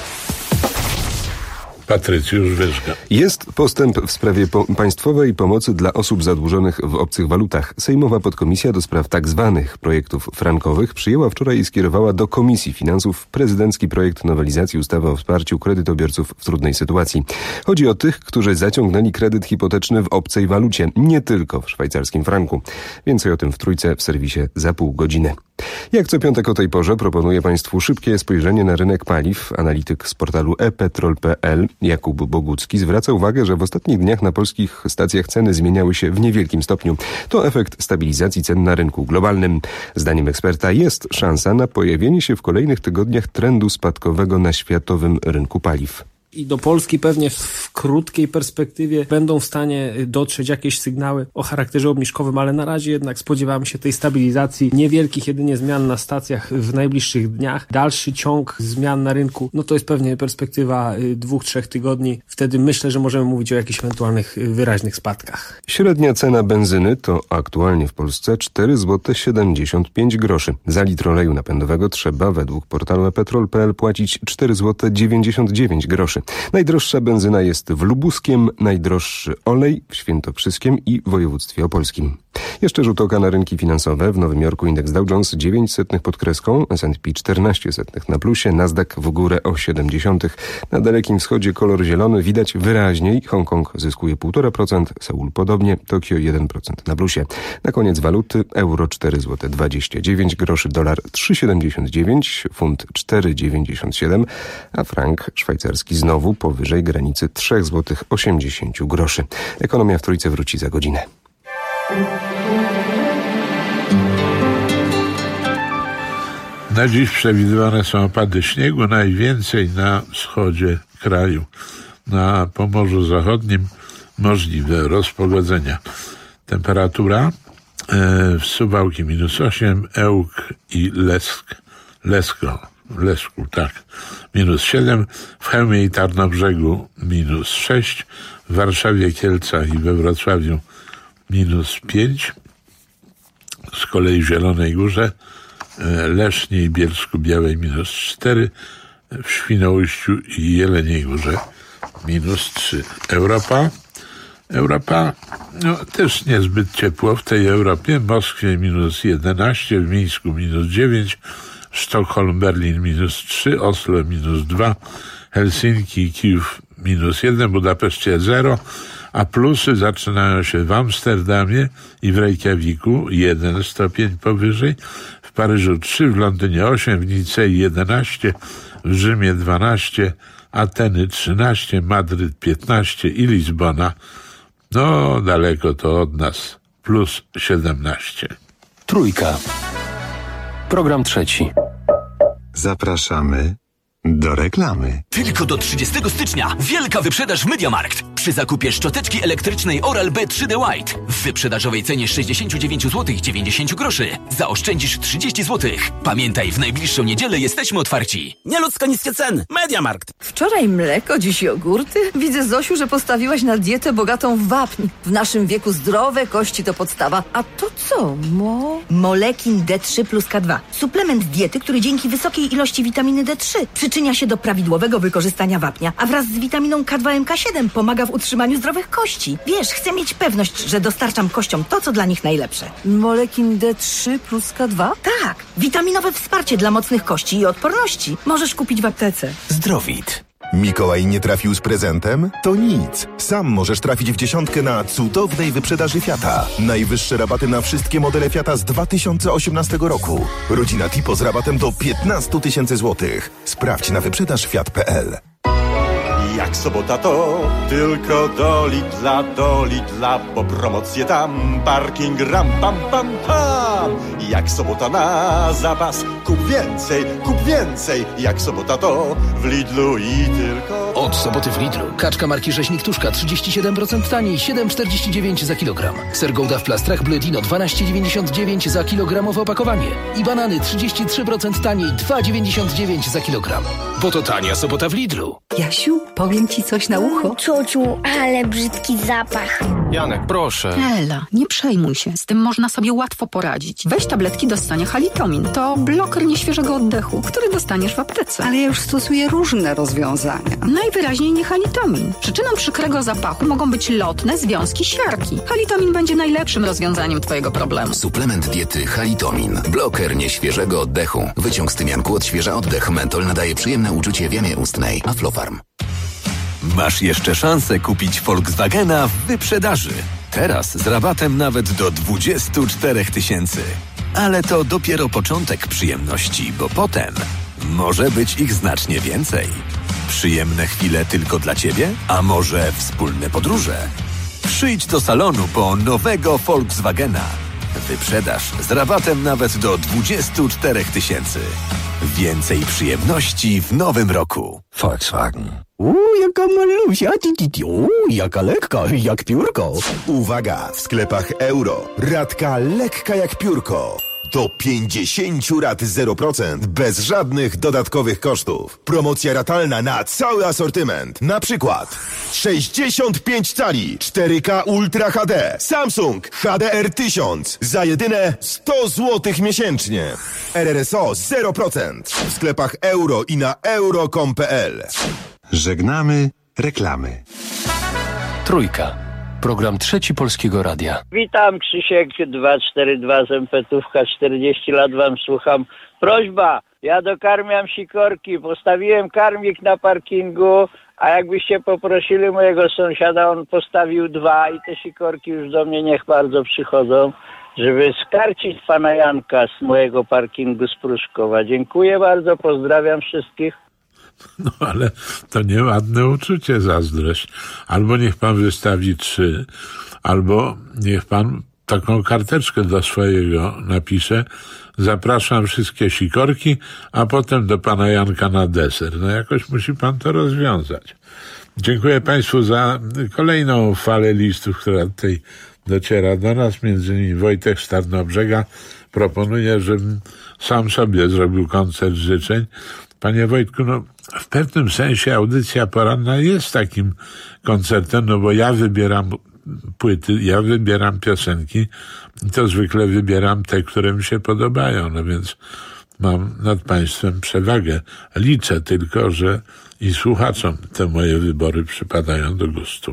Patrycjusz Wyżga. Jest postęp w sprawie po- państwowej pomocy dla osób zadłużonych w obcych walutach. Sejmowa podkomisja do spraw tak zwanych projektów frankowych przyjęła wczoraj i skierowała do Komisji Finansów prezydencki projekt nowelizacji ustawy o wsparciu kredytobiorców w trudnej sytuacji. Chodzi o tych, którzy zaciągnęli kredyt hipoteczny w obcej walucie, nie tylko w szwajcarskim franku. Więcej o tym w Trójce w serwisie za pół godziny. Jak co piątek o tej porze proponuję Państwu szybkie spojrzenie na rynek paliw. Analityk z portalu e petrol kropka pe el Jakub Bogucki zwraca uwagę, że w ostatnich dniach na polskich stacjach ceny zmieniały się w niewielkim stopniu. To efekt stabilizacji cen na rynku globalnym. Zdaniem eksperta jest szansa na pojawienie się w kolejnych tygodniach trendu spadkowego na światowym rynku paliw. I do Polski pewnie w krótkiej perspektywie będą w stanie dotrzeć jakieś sygnały o charakterze obniżkowym, ale na razie jednak spodziewamy się tej stabilizacji, niewielkich jedynie zmian na stacjach w najbliższych dniach. Dalszy ciąg zmian na rynku, no to jest pewnie perspektywa dwóch, trzech tygodni. Wtedy myślę, że możemy mówić o jakichś ewentualnych wyraźnych spadkach. Średnia cena benzyny to aktualnie w Polsce cztery złote siedemdziesiąt pięć groszy. Za litr oleju napędowego trzeba według portalu e petrol kropka pe el płacić cztery złote dziewięćdziesiąt dziewięć groszy. Najdroższa benzyna jest w Lubuskiem, najdroższy olej w Świętokrzyskiem i województwie opolskim. Jeszcze rzut oka na rynki finansowe. W Nowym Jorku indeks Dow Jones dziewięć setnych pod kreską, S and P czternaście setnych na plusie, Nasdaq w górę o siedem dziesiątych. Na Dalekim Wschodzie kolor zielony widać wyraźniej. Hongkong zyskuje pół procenta procent, Seul podobnie, Tokio jeden procent na plusie. Na koniec waluty euro cztery złote dwadzieścia dziewięć groszy, dolar trzy siedemdziesiąt dziewięć, funt cztery dziewięćdziesiąt siedem, a frank szwajcarski znowu powyżej granicy trzy złote osiemdziesiąt groszy. Ekonomia w Trójce wróci za godzinę. Na dziś przewidywane są opady śniegu, najwięcej na wschodzie kraju. Na Pomorzu Zachodnim możliwe rozpogodzenia. Temperatura w Suwałki minus osiem, Ełk i Lesk Lesko, Lesku, tak, minus siedem, w Chełmie i Tarnobrzegu minus sześć, w Warszawie, Kielcach i we Wrocławiu minus pięć, z kolei w Zielonej Górze, Lesznie i Bielsku Białej minus cztery, w Świnoujściu i Jeleniej Górze minus trzy. Europa, Europa, no też niezbyt ciepło w tej Europie, w Moskwie minus jedenaście, w Mińsku minus dziewięć, Sztokholm, Berlin minus trzy, Oslo minus dwa, Helsinki i Kijów minus jeden, Budapeszcie zero, a plusy zaczynają się w Amsterdamie i w Reykjaviku jeden stopień powyżej, w Paryżu trzy, w Londynie osiem, w Nicei jedenaście, w Rzymie dwanaście, Ateny trzynaście, Madryt piętnaście i Lizbona, no daleko to od nas, plus siedemnaście. Trójka. Program trzeci. Zapraszamy do reklamy. Tylko do trzydziestego stycznia wielka wyprzedaż w MediaMarkt. Przy zakupie szczoteczki elektrycznej Oral-B trzy D White w wyprzedażowej cenie sześćdziesiąt dziewięć złotych dziewięćdziesiąt groszy zaoszczędzisz trzydzieści złotych. Pamiętaj, w najbliższą niedzielę jesteśmy otwarci. Nieludzko niskie ceny. MediaMarkt. Wczoraj mleko, dziś jogurty. Widzę, Zosiu, że postawiłaś na dietę bogatą w wapń. W naszym wieku zdrowe kości to podstawa. A to co, mo? Molekin D trzy plus K dwa. Suplement diety, który dzięki wysokiej ilości witaminy D trzy przyczynia się do prawidłowego wykorzystania wapnia, a wraz z witaminą K dwa M K siedem pomaga w utrzymaniu zdrowych kości. Wiesz, chcę mieć pewność, że dostarczam kościom to, co dla nich najlepsze. Molekin D trzy plus K dwa? Tak, witaminowe wsparcie dla mocnych kości i odporności. Możesz kupić w aptece. Zdrowit. Mikołaj nie trafił z prezentem? To nic. Sam możesz trafić w dziesiątkę na cudownej wyprzedaży Fiata. Najwyższe rabaty na wszystkie modele Fiata z dwa tysiące osiemnastego roku. Rodzina Tipo z rabatem do piętnaście tysięcy złotych. Sprawdź na wyprzedaż fiat kropka p l. Jak sobota to tylko do Lidla, do Lidla, bo promocje tam, parking ram pam pam pam. Jak sobota na zapas, kup więcej, kup więcej. Jak sobota to w Lidlu i tylko... Od soboty w Lidlu. Kaczka marki Rzeźnik Tuszka trzydzieści siedem procent taniej, siedem czterdzieści dziewięć za kilogram. Ser Gouda w plastrach Bledino dwanaście dziewięćdziesiąt dziewięć za kilogramowe opakowanie. I banany trzydzieści trzy procent taniej, dwa dziewięćdziesiąt dziewięć za kilogram. Bo to tania sobota w Lidlu. Jasiu, powiem ci coś na ucho. Ciociu, ale brzydki zapach. Janek, proszę. Ela, nie przejmuj się. Z tym można sobie łatwo poradzić. Weź tabletki do ssania Halitomin. To bloker nieświeżego oddechu, który dostaniesz w aptece. Ale ja już stosuję różne rozwiązania. Najwyraźniej nie Halitomin. Przyczyną przykrego zapachu mogą być lotne związki siarki. Halitomin będzie najlepszym rozwiązaniem twojego problemu. Suplement diety Halitomin. Bloker nieświeżego oddechu. Wyciąg z tymianku odświeża oddech. Mentol nadaje przyjemne uczucie w jamie ustnej. Aflofarm. Masz jeszcze szansę kupić Volkswagena w wyprzedaży. Teraz z rabatem nawet do dwadzieścia cztery tysięcy. Ale to dopiero początek przyjemności, bo potem może być ich znacznie więcej. Przyjemne chwile tylko dla Ciebie? A może wspólne podróże? Przyjdź do salonu po nowego Volkswagena. Wyprzedaż z rabatem nawet do dwadzieścia cztery tysięcy. Więcej przyjemności w nowym roku. Volkswagen. Uuu, jaka malusia, uuu, jaka lekka, jak piórko. Uwaga, w sklepach Euro. Ratka lekka jak piórko. Do pięćdziesiąt rat zero procent bez żadnych dodatkowych kosztów. Promocja ratalna na cały asortyment. Na przykład sześćdziesiąt pięć cali cztery K Ultra H D Samsung H D R tysiąc za jedyne sto złotych miesięcznie. R R S O zero procent w sklepach Euro i na euro kropka com kropka p l. Żegnamy reklamy. Trójka. Program trzeci Polskiego Radia. Witam, Krzysiek dwieście czterdzieści dwa z Empetówka, czterdzieści lat wam słucham. Prośba, ja dokarmiam sikorki, postawiłem karmik na parkingu, a jakbyście poprosili mojego sąsiada, on postawił dwa i te sikorki już do mnie niech bardzo przychodzą, żeby skarcić pana Janka z mojego parkingu z Pruszkowa. Dziękuję bardzo, pozdrawiam wszystkich. No ale to nieładne uczucie, zazdrość. Albo niech pan wystawi trzy, albo niech pan taką karteczkę do swojego napisze. Zapraszam wszystkie sikorki, a potem do pana Janka na deser. No jakoś musi pan to rozwiązać. Dziękuję państwu za kolejną falę listów, która tutaj dociera do nas. Między innymi Wojtek z Tarnobrzega proponuję, żebym sam sobie zrobił koncert życzeń. Panie Wojtku, no w pewnym sensie audycja poranna jest takim koncertem, no bo ja wybieram płyty, ja wybieram piosenki i to zwykle wybieram te, które mi się podobają, no więc mam nad państwem przewagę. Liczę tylko, że i słuchaczom te moje wybory przypadają do gustu.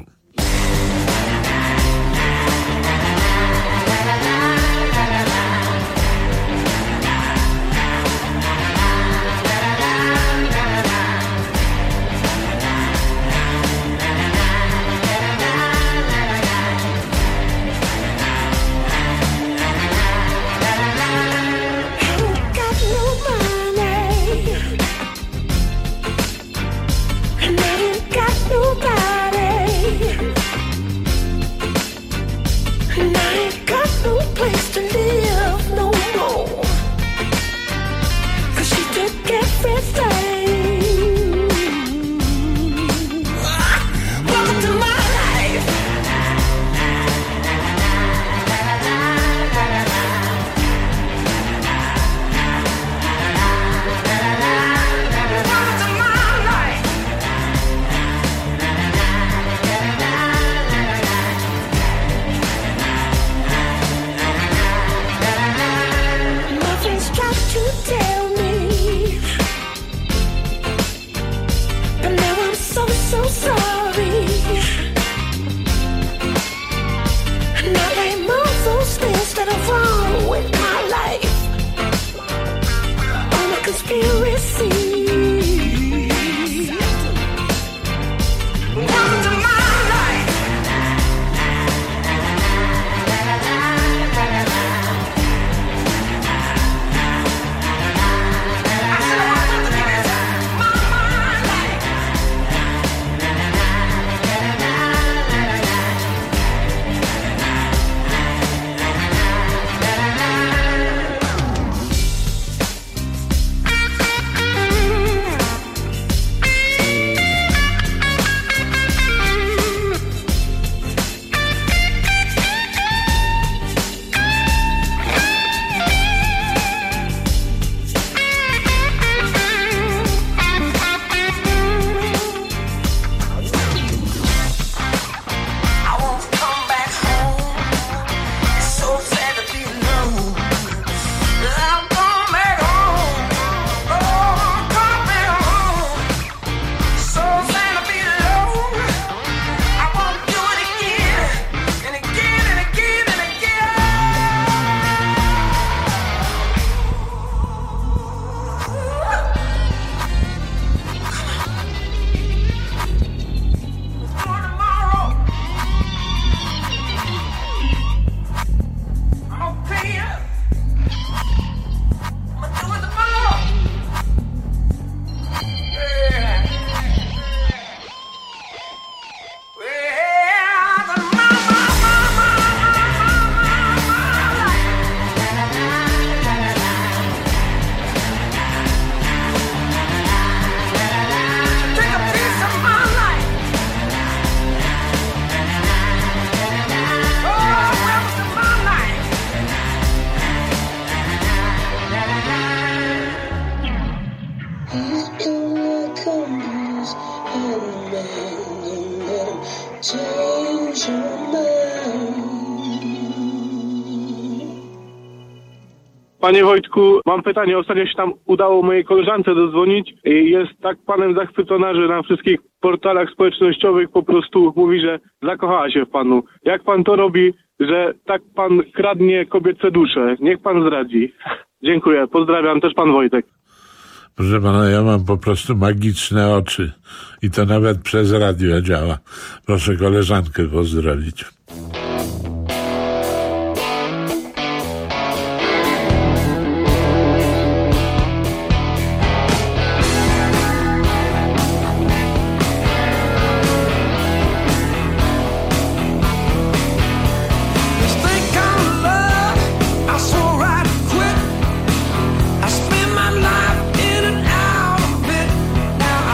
Panie Wojtku, mam pytanie. Ostatnio się tam udało mojej koleżance dodzwonić. Jest tak panem zachwycona, że na wszystkich portalach społecznościowych po prostu mówi, że zakochała się w panu. Jak pan to robi, że tak pan kradnie kobiece dusze? Niech pan zdradzi. Dziękuję. Pozdrawiam. Też pan Wojtek. Proszę pana, ja mam po prostu magiczne oczy i to nawet przez radio działa. Proszę koleżankę pozdrowić.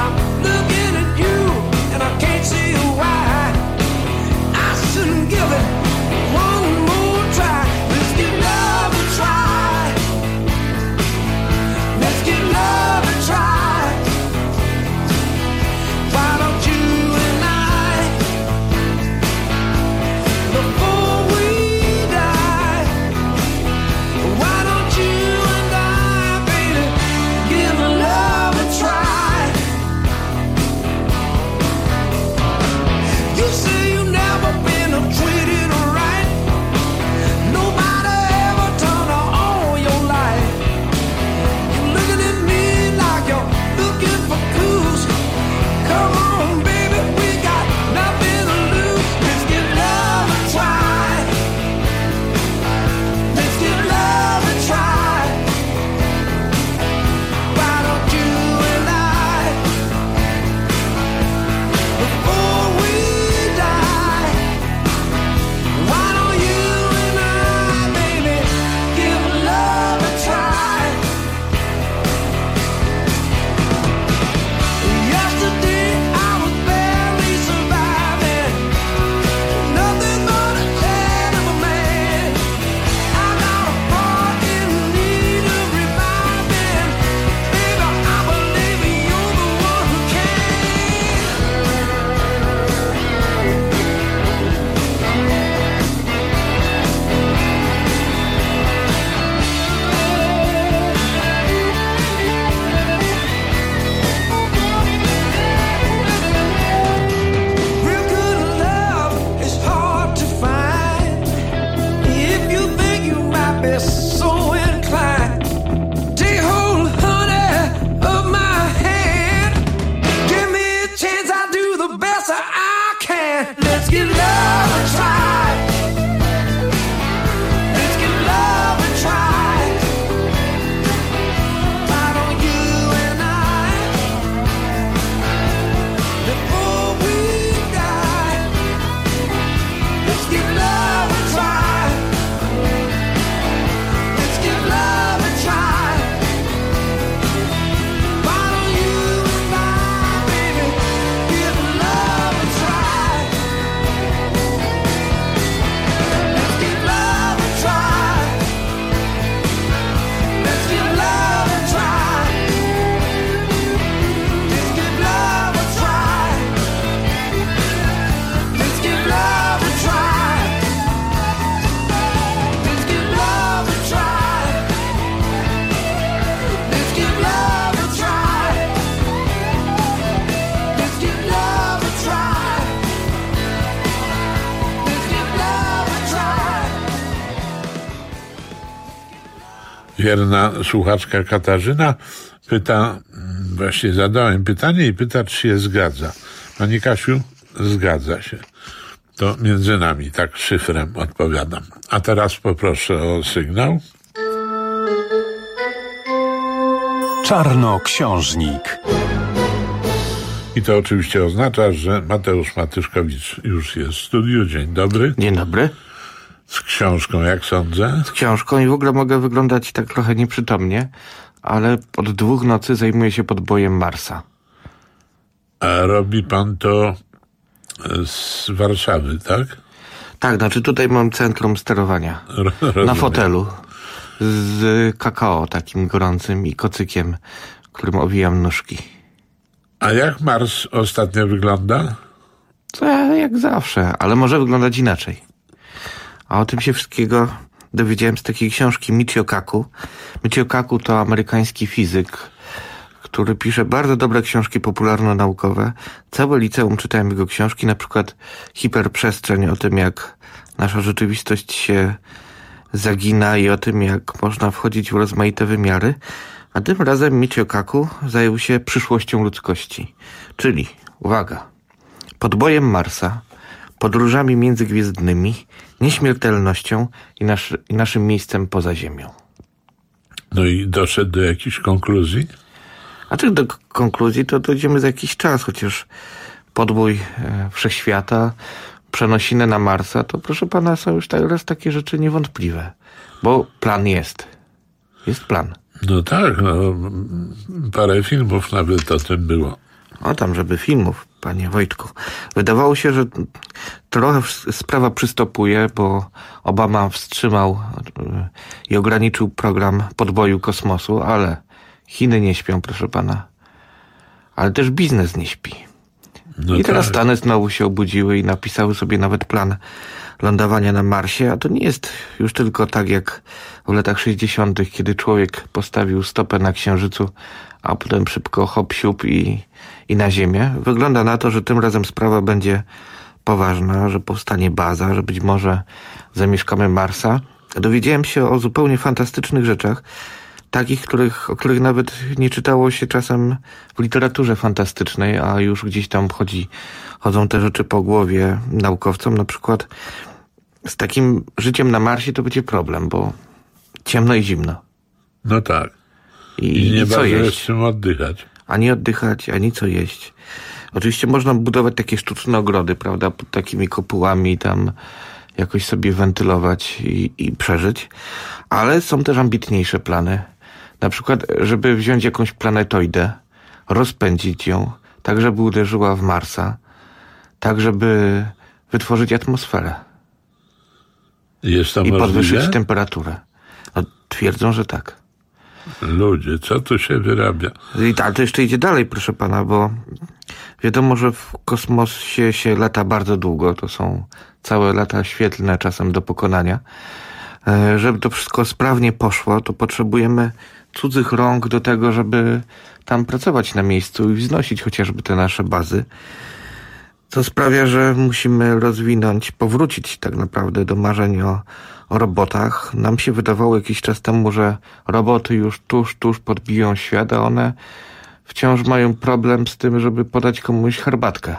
Give it Wierna słuchaczka Katarzyna pyta, właśnie zadałem pytanie i pyta, czy się zgadza. Pani Kasiu, zgadza się. To między nami, tak szyfrem odpowiadam. A teraz poproszę o sygnał. Czarnoksiężnik. I to oczywiście oznacza, że Mateusz Matyszkowicz już jest w studiu. Dzień dobry. Dzień dobry. Z książką, jak sądzę? Z książką i w ogóle mogę wyglądać tak trochę nieprzytomnie, ale od dwóch nocy zajmuję się podbojem Marsa. A robi pan to z Warszawy, tak? Tak, znaczy tutaj mam centrum sterowania. Rozumiem. Na fotelu. Z kakao takim gorącym i kocykiem, którym owijam nóżki. A jak Mars ostatnio wygląda? To jak zawsze, ale może wyglądać inaczej. A o tym się wszystkiego dowiedziałem z takiej książki Michio Kaku. Michio Kaku to amerykański fizyk, który pisze bardzo dobre książki popularno-naukowe. Całe liceum czytałem jego książki, na przykład Hiperprzestrzeń, o tym jak nasza rzeczywistość się zagina i o tym jak można wchodzić w rozmaite wymiary. A tym razem Michio Kaku zajął się przyszłością ludzkości. Czyli, uwaga, podbojem Marsa, podróżami międzygwiezdnymi, nieśmiertelnością i, nasz, i naszym miejscem poza Ziemią. No i doszedł do jakichś konkluzji? A czy do k- konkluzji to dojdziemy za jakiś czas, chociaż podbój e, wszechświata, przenosiny na Marsa, to proszę pana są już teraz takie rzeczy niewątpliwe. Bo plan jest. Jest plan. No tak, no parę filmów nawet o tym było. O tam, żeby filmów, panie Wojtku. Wydawało się, że trochę sprawa przystopuje, bo Obama wstrzymał i ograniczył program podboju kosmosu, ale Chiny nie śpią, proszę pana. Ale też biznes nie śpi. No I teraz tak. Stany znowu się obudziły i napisały sobie nawet plan lądowania na Marsie, a to nie jest już tylko tak jak w latach sześćdziesiątych, kiedy człowiek postawił stopę na Księżycu, a potem szybko hop siup i, i na Ziemię. Wygląda na to, że tym razem sprawa będzie poważna, że powstanie baza, że być może zamieszkamy Marsa. Dowiedziałem się o zupełnie fantastycznych rzeczach, takich, których, o których nawet nie czytało się czasem w literaturze fantastycznej, a już gdzieś tam chodzi, chodzą te rzeczy po głowie naukowcom. Na przykład z takim życiem na Marsie to będzie problem, bo ciemno i zimno. No tak. I, I nie i co bardzo jeść? jest czym oddychać. Ani oddychać, ani co jeść. Oczywiście można budować takie sztuczne ogrody, prawda, pod takimi kopułami, tam jakoś sobie wentylować i, i przeżyć. Ale są też ambitniejsze plany. Na przykład, żeby wziąć jakąś planetoidę, rozpędzić ją, tak żeby uderzyła w Marsa, tak żeby wytworzyć atmosferę. Jest to I możliwe? podwyższyć temperaturę. No, twierdzą, że tak. Ludzie, co tu się wyrabia? I ale to jeszcze idzie dalej, proszę pana, bo wiadomo, że w kosmosie się lata bardzo długo. To są całe lata świetlne czasem do pokonania. E, żeby to wszystko sprawnie poszło, to potrzebujemy cudzych rąk do tego, żeby tam pracować na miejscu i wznosić chociażby te nasze bazy. Co sprawia, że musimy rozwinąć, powrócić tak naprawdę do marzeń o, o robotach. Nam się wydawało jakiś czas temu, że roboty już tuż, tuż podbiją świat, a one wciąż mają problem z tym, żeby podać komuś herbatkę.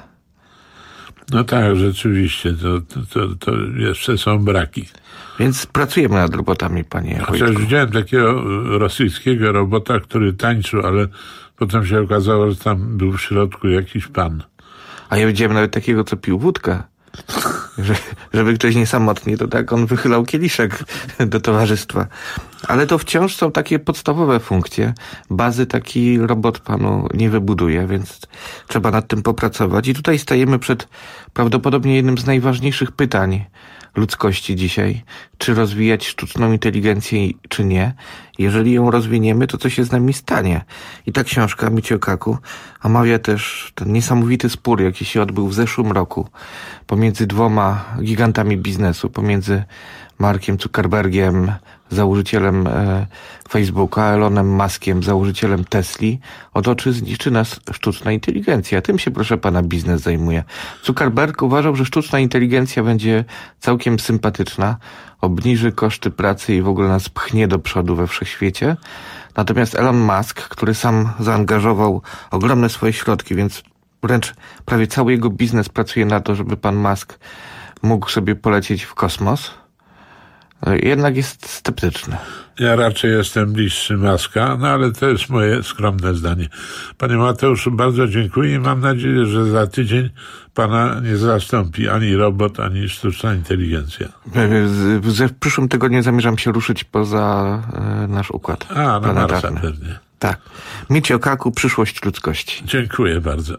No tak, rzeczywiście, to, to, to, to jeszcze są braki. Więc pracujemy nad robotami, panie Chociaż Wojtku. widziałem takiego rosyjskiego robota, który tańczył, ale potem się okazało, że tam był w środku jakiś pan. A ja widziałem nawet takiego, co pił wódkę. Że, żeby ktoś nie samotnie, to tak on wychylał kieliszek do towarzystwa. Ale to wciąż są takie podstawowe funkcje. Bazy taki robot panu nie wybuduje, więc trzeba nad tym popracować. I tutaj stajemy przed prawdopodobnie jednym z najważniejszych pytań ludzkości dzisiaj. Czy rozwijać sztuczną inteligencję, czy nie? Jeżeli ją rozwiniemy, to co się z nami stanie? I ta książka Michio Kaku omawia też ten niesamowity spór, jaki się odbył w zeszłym roku pomiędzy dwoma gigantami biznesu, pomiędzy Markiem Zuckerbergiem, założycielem e, Facebooka, Elonem Muskiem, założycielem Tesli, o to, czy zniszczy nas sztuczna inteligencja. Tym się, proszę pana, biznes zajmuje. Zuckerberg uważał, że sztuczna inteligencja będzie całkiem całkiem sympatyczna, obniży koszty pracy i w ogóle nas pchnie do przodu we wszechświecie. Natomiast Elon Musk, który sam zaangażował ogromne swoje środki, więc wręcz prawie cały jego biznes pracuje na to, żeby pan Musk mógł sobie polecieć w kosmos, jednak jest sceptyczny. Ja raczej jestem bliższy Muska, no ale to jest moje skromne zdanie. Panie Mateuszu, bardzo dziękuję i mam nadzieję, że za tydzień pana nie zastąpi ani robot, ani sztuczna inteligencja. W przyszłym tygodniu zamierzam się ruszyć poza e, nasz układ A, na Marsa pewnie. Tak. Michio Kaku, przyszłość ludzkości. Dziękuję bardzo.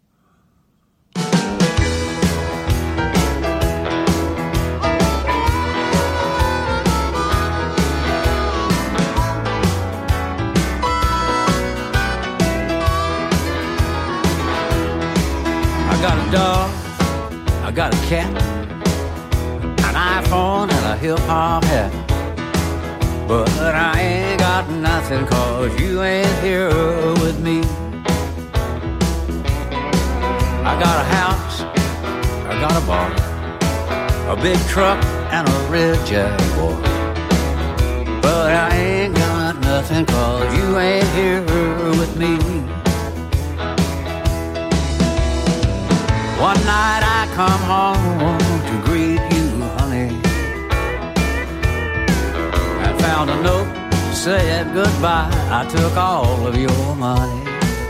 I got a dog, I got a cat, an iPhone and a hip-hop hat. But I ain't got nothing 'cause you ain't here with me. I got a house, I got a bar, a big truck and a red Jaguar. But I ain't got nothing 'cause you ain't here with me. One night I come home to greet you, honey, and found a note saying goodbye. I took all of your money.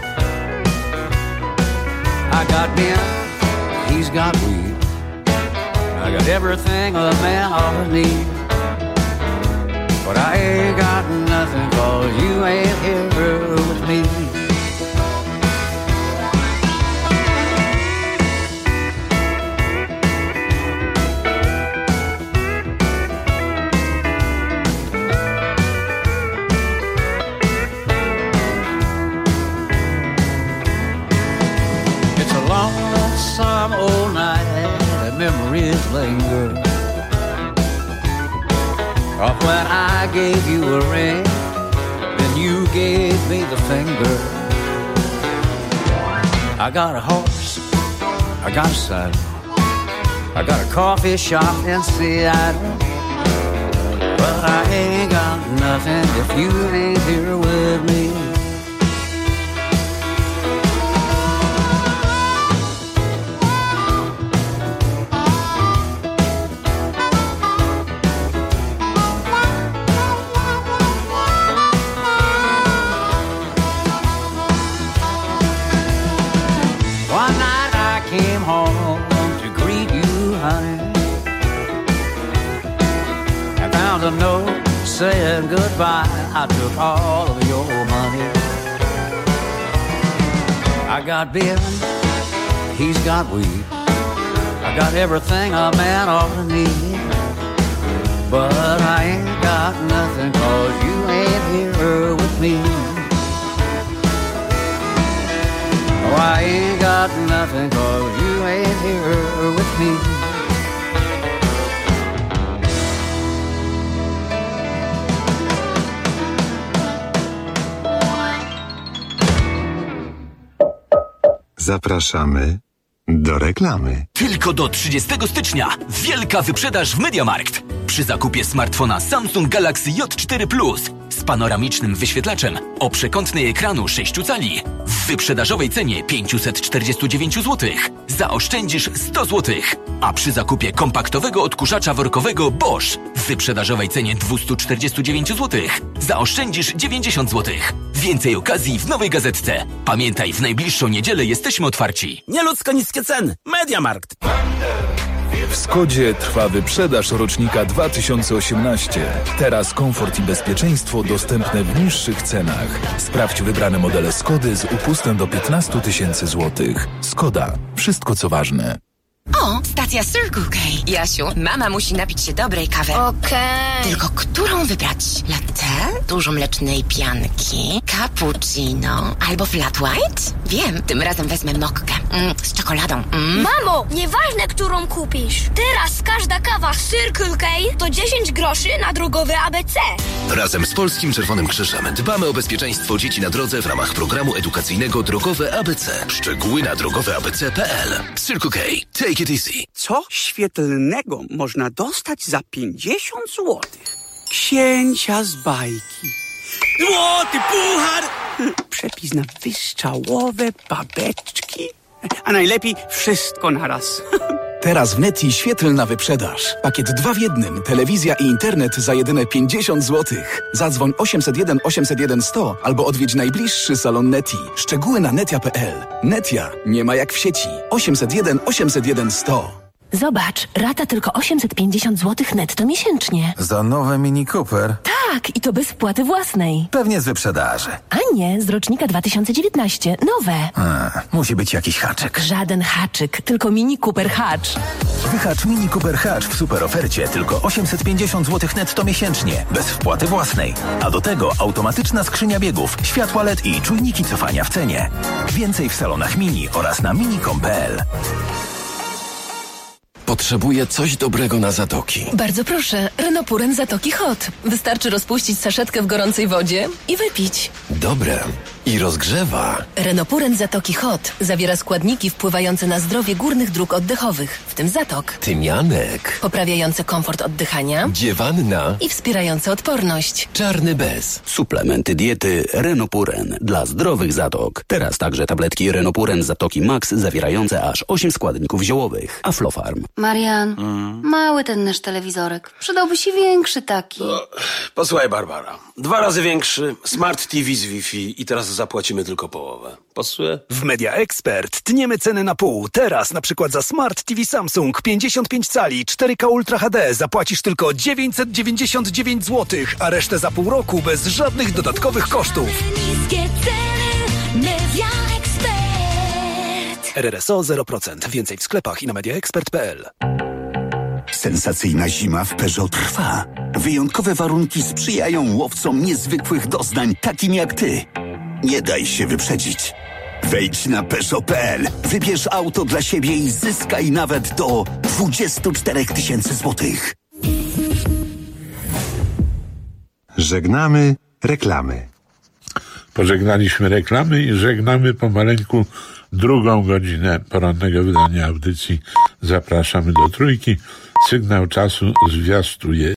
I got Ben, he's got weed. I got everything a man ought to need. But I ain't got nothing 'cause you ain't here with me. Some old night that memories linger of when I gave you a ring, then you gave me the finger. I got a horse, I got a saddle, I got a coffee shop in Seattle, but I ain't got nothing if you ain't here with me. Home to greet you, honey, I found a note saying goodbye. I took all of your money. I got Ben, he's got weed. I got everything a man ought to need. But I ain't got nothing 'cause you ain't here with me. Oh, I ain't got nothing 'cause you ain't here with me. Zapraszamy do reklamy. Tylko do trzydziestego stycznia wielka wyprzedaż w MediaMarkt. Przy zakupie smartfona Samsung Galaxy J cztery Plus z panoramicznym wyświetlaczem o przekątnej ekranu sześć cali w wyprzedażowej cenie pięćset czterdzieści dziewięć złotych zaoszczędzisz sto złotych, a przy zakupie kompaktowego odkurzacza workowego Bosch w wyprzedażowej cenie dwieście czterdzieści dziewięć złotych zaoszczędzisz dziewięćdziesiąt złotych. Więcej okazji w nowej gazetce. Pamiętaj, w najbliższą niedzielę jesteśmy otwarci. Nieludzko niskie ceny. MediaMarkt. W Skodzie trwa wyprzedaż rocznika dwa tysiące osiemnaście. Teraz komfort i bezpieczeństwo dostępne w niższych cenach. Sprawdź wybrane modele Skody z upustem do piętnaście tysięcy złotych. Skoda. Wszystko co ważne. O, stacja Circle K. Jasiu, mama musi napić się dobrej kawy. Okej. Tylko którą wybrać? Latte? Dużo mlecznej pianki? Cappuccino? Albo flat white? Wiem, tym razem wezmę mokkę. Mm, z czekoladą. Mm. Mamo, nieważne którą kupisz. Teraz każda kawa Circle K to dziesięć groszy na drogowe A B C. Razem z Polskim Czerwonym Krzyżem dbamy o bezpieczeństwo dzieci na drodze w ramach programu edukacyjnego Drogowe A B C. Szczegóły na drogowe a b c kropka p l. Circle K. Take it T C. Co świetlnego można dostać za pięćdziesiąt złotych? Księcia z bajki. Złoty puchar! Przepis na wystrzałowe babeczki. A najlepiej wszystko naraz. Teraz w Neti świetlna wyprzedaż. Pakiet dwa w jednym. Telewizja i internet za jedyne pięćdziesiąt złotych. Zadzwoń osiemset jeden osiemset jeden sto albo odwiedź najbliższy salon Neti. Szczegóły na netia kropka p l. Netia nie ma jak w sieci. osiemset jeden osiemset jeden sto. Zobacz, rata tylko osiemset pięćdziesiąt złotych netto miesięcznie. Za nowe Mini Cooper? Tak, i to bez wpłaty własnej. Pewnie z wyprzedaży. A nie, z rocznika dwa tysiące dziewiętnaście. Nowe. Hmm, musi być jakiś haczyk. Żaden haczyk, tylko Mini Cooper Hatch. Wyhacz Mini Cooper Hatch w super ofercie. Tylko osiemset pięćdziesiąt złotych netto miesięcznie. Bez wpłaty własnej. A do tego automatyczna skrzynia biegów, światła L E D i czujniki cofania w cenie. Więcej w salonach Mini oraz na mini kropka com kropka p l. Potrzebuję coś dobrego na zatoki. Bardzo proszę, Renopuren Zatoki Hot. Wystarczy rozpuścić saszetkę w gorącej wodzie i wypić. Dobre. I rozgrzewa. Renopuren Zatoki Hot zawiera składniki wpływające na zdrowie górnych dróg oddechowych, w tym zatok. Tymianek. Poprawiające komfort oddychania. Dziewanna. I wspierające odporność. Czarny bez. Suplementy diety Renopuren dla zdrowych zatok. Teraz także tabletki Renopuren Zatoki Max zawierające aż osiem składników ziołowych. Aflofarm. Marian, mm. mały ten nasz telewizorek. Przydałby się większy taki. No, posłuchaj, Barbara. Dwa razy większy, Smart T V z Wi-Fi i teraz zapłacimy tylko połowę. Pasuje? W Media Expert tniemy ceny na pół. Teraz na przykład za Smart T V Samsung pięćdziesiąt pięć cali cztery K Ultra H D zapłacisz tylko dziewięćset dziewięćdziesiąt dziewięć złotych, a resztę za pół roku bez żadnych dodatkowych kosztów. Niskie ceny, Media Expert. R R S O zero procent. Więcej w sklepach i na media expert kropka p l. Sensacyjna zima w Peugeot trwa. Wyjątkowe warunki sprzyjają łowcom niezwykłych doznań, takim jak ty. Nie daj się wyprzedzić. Wejdź na Peugeot kropka p l, wybierz auto dla siebie i zyskaj nawet do dwadzieścia cztery tysiące złotych. Żegnamy reklamy. Pożegnaliśmy reklamy i żegnamy pomaleńku drugą godzinę porannego wydania audycji. Zapraszamy do trójki. Sygnał czasu zwiastuje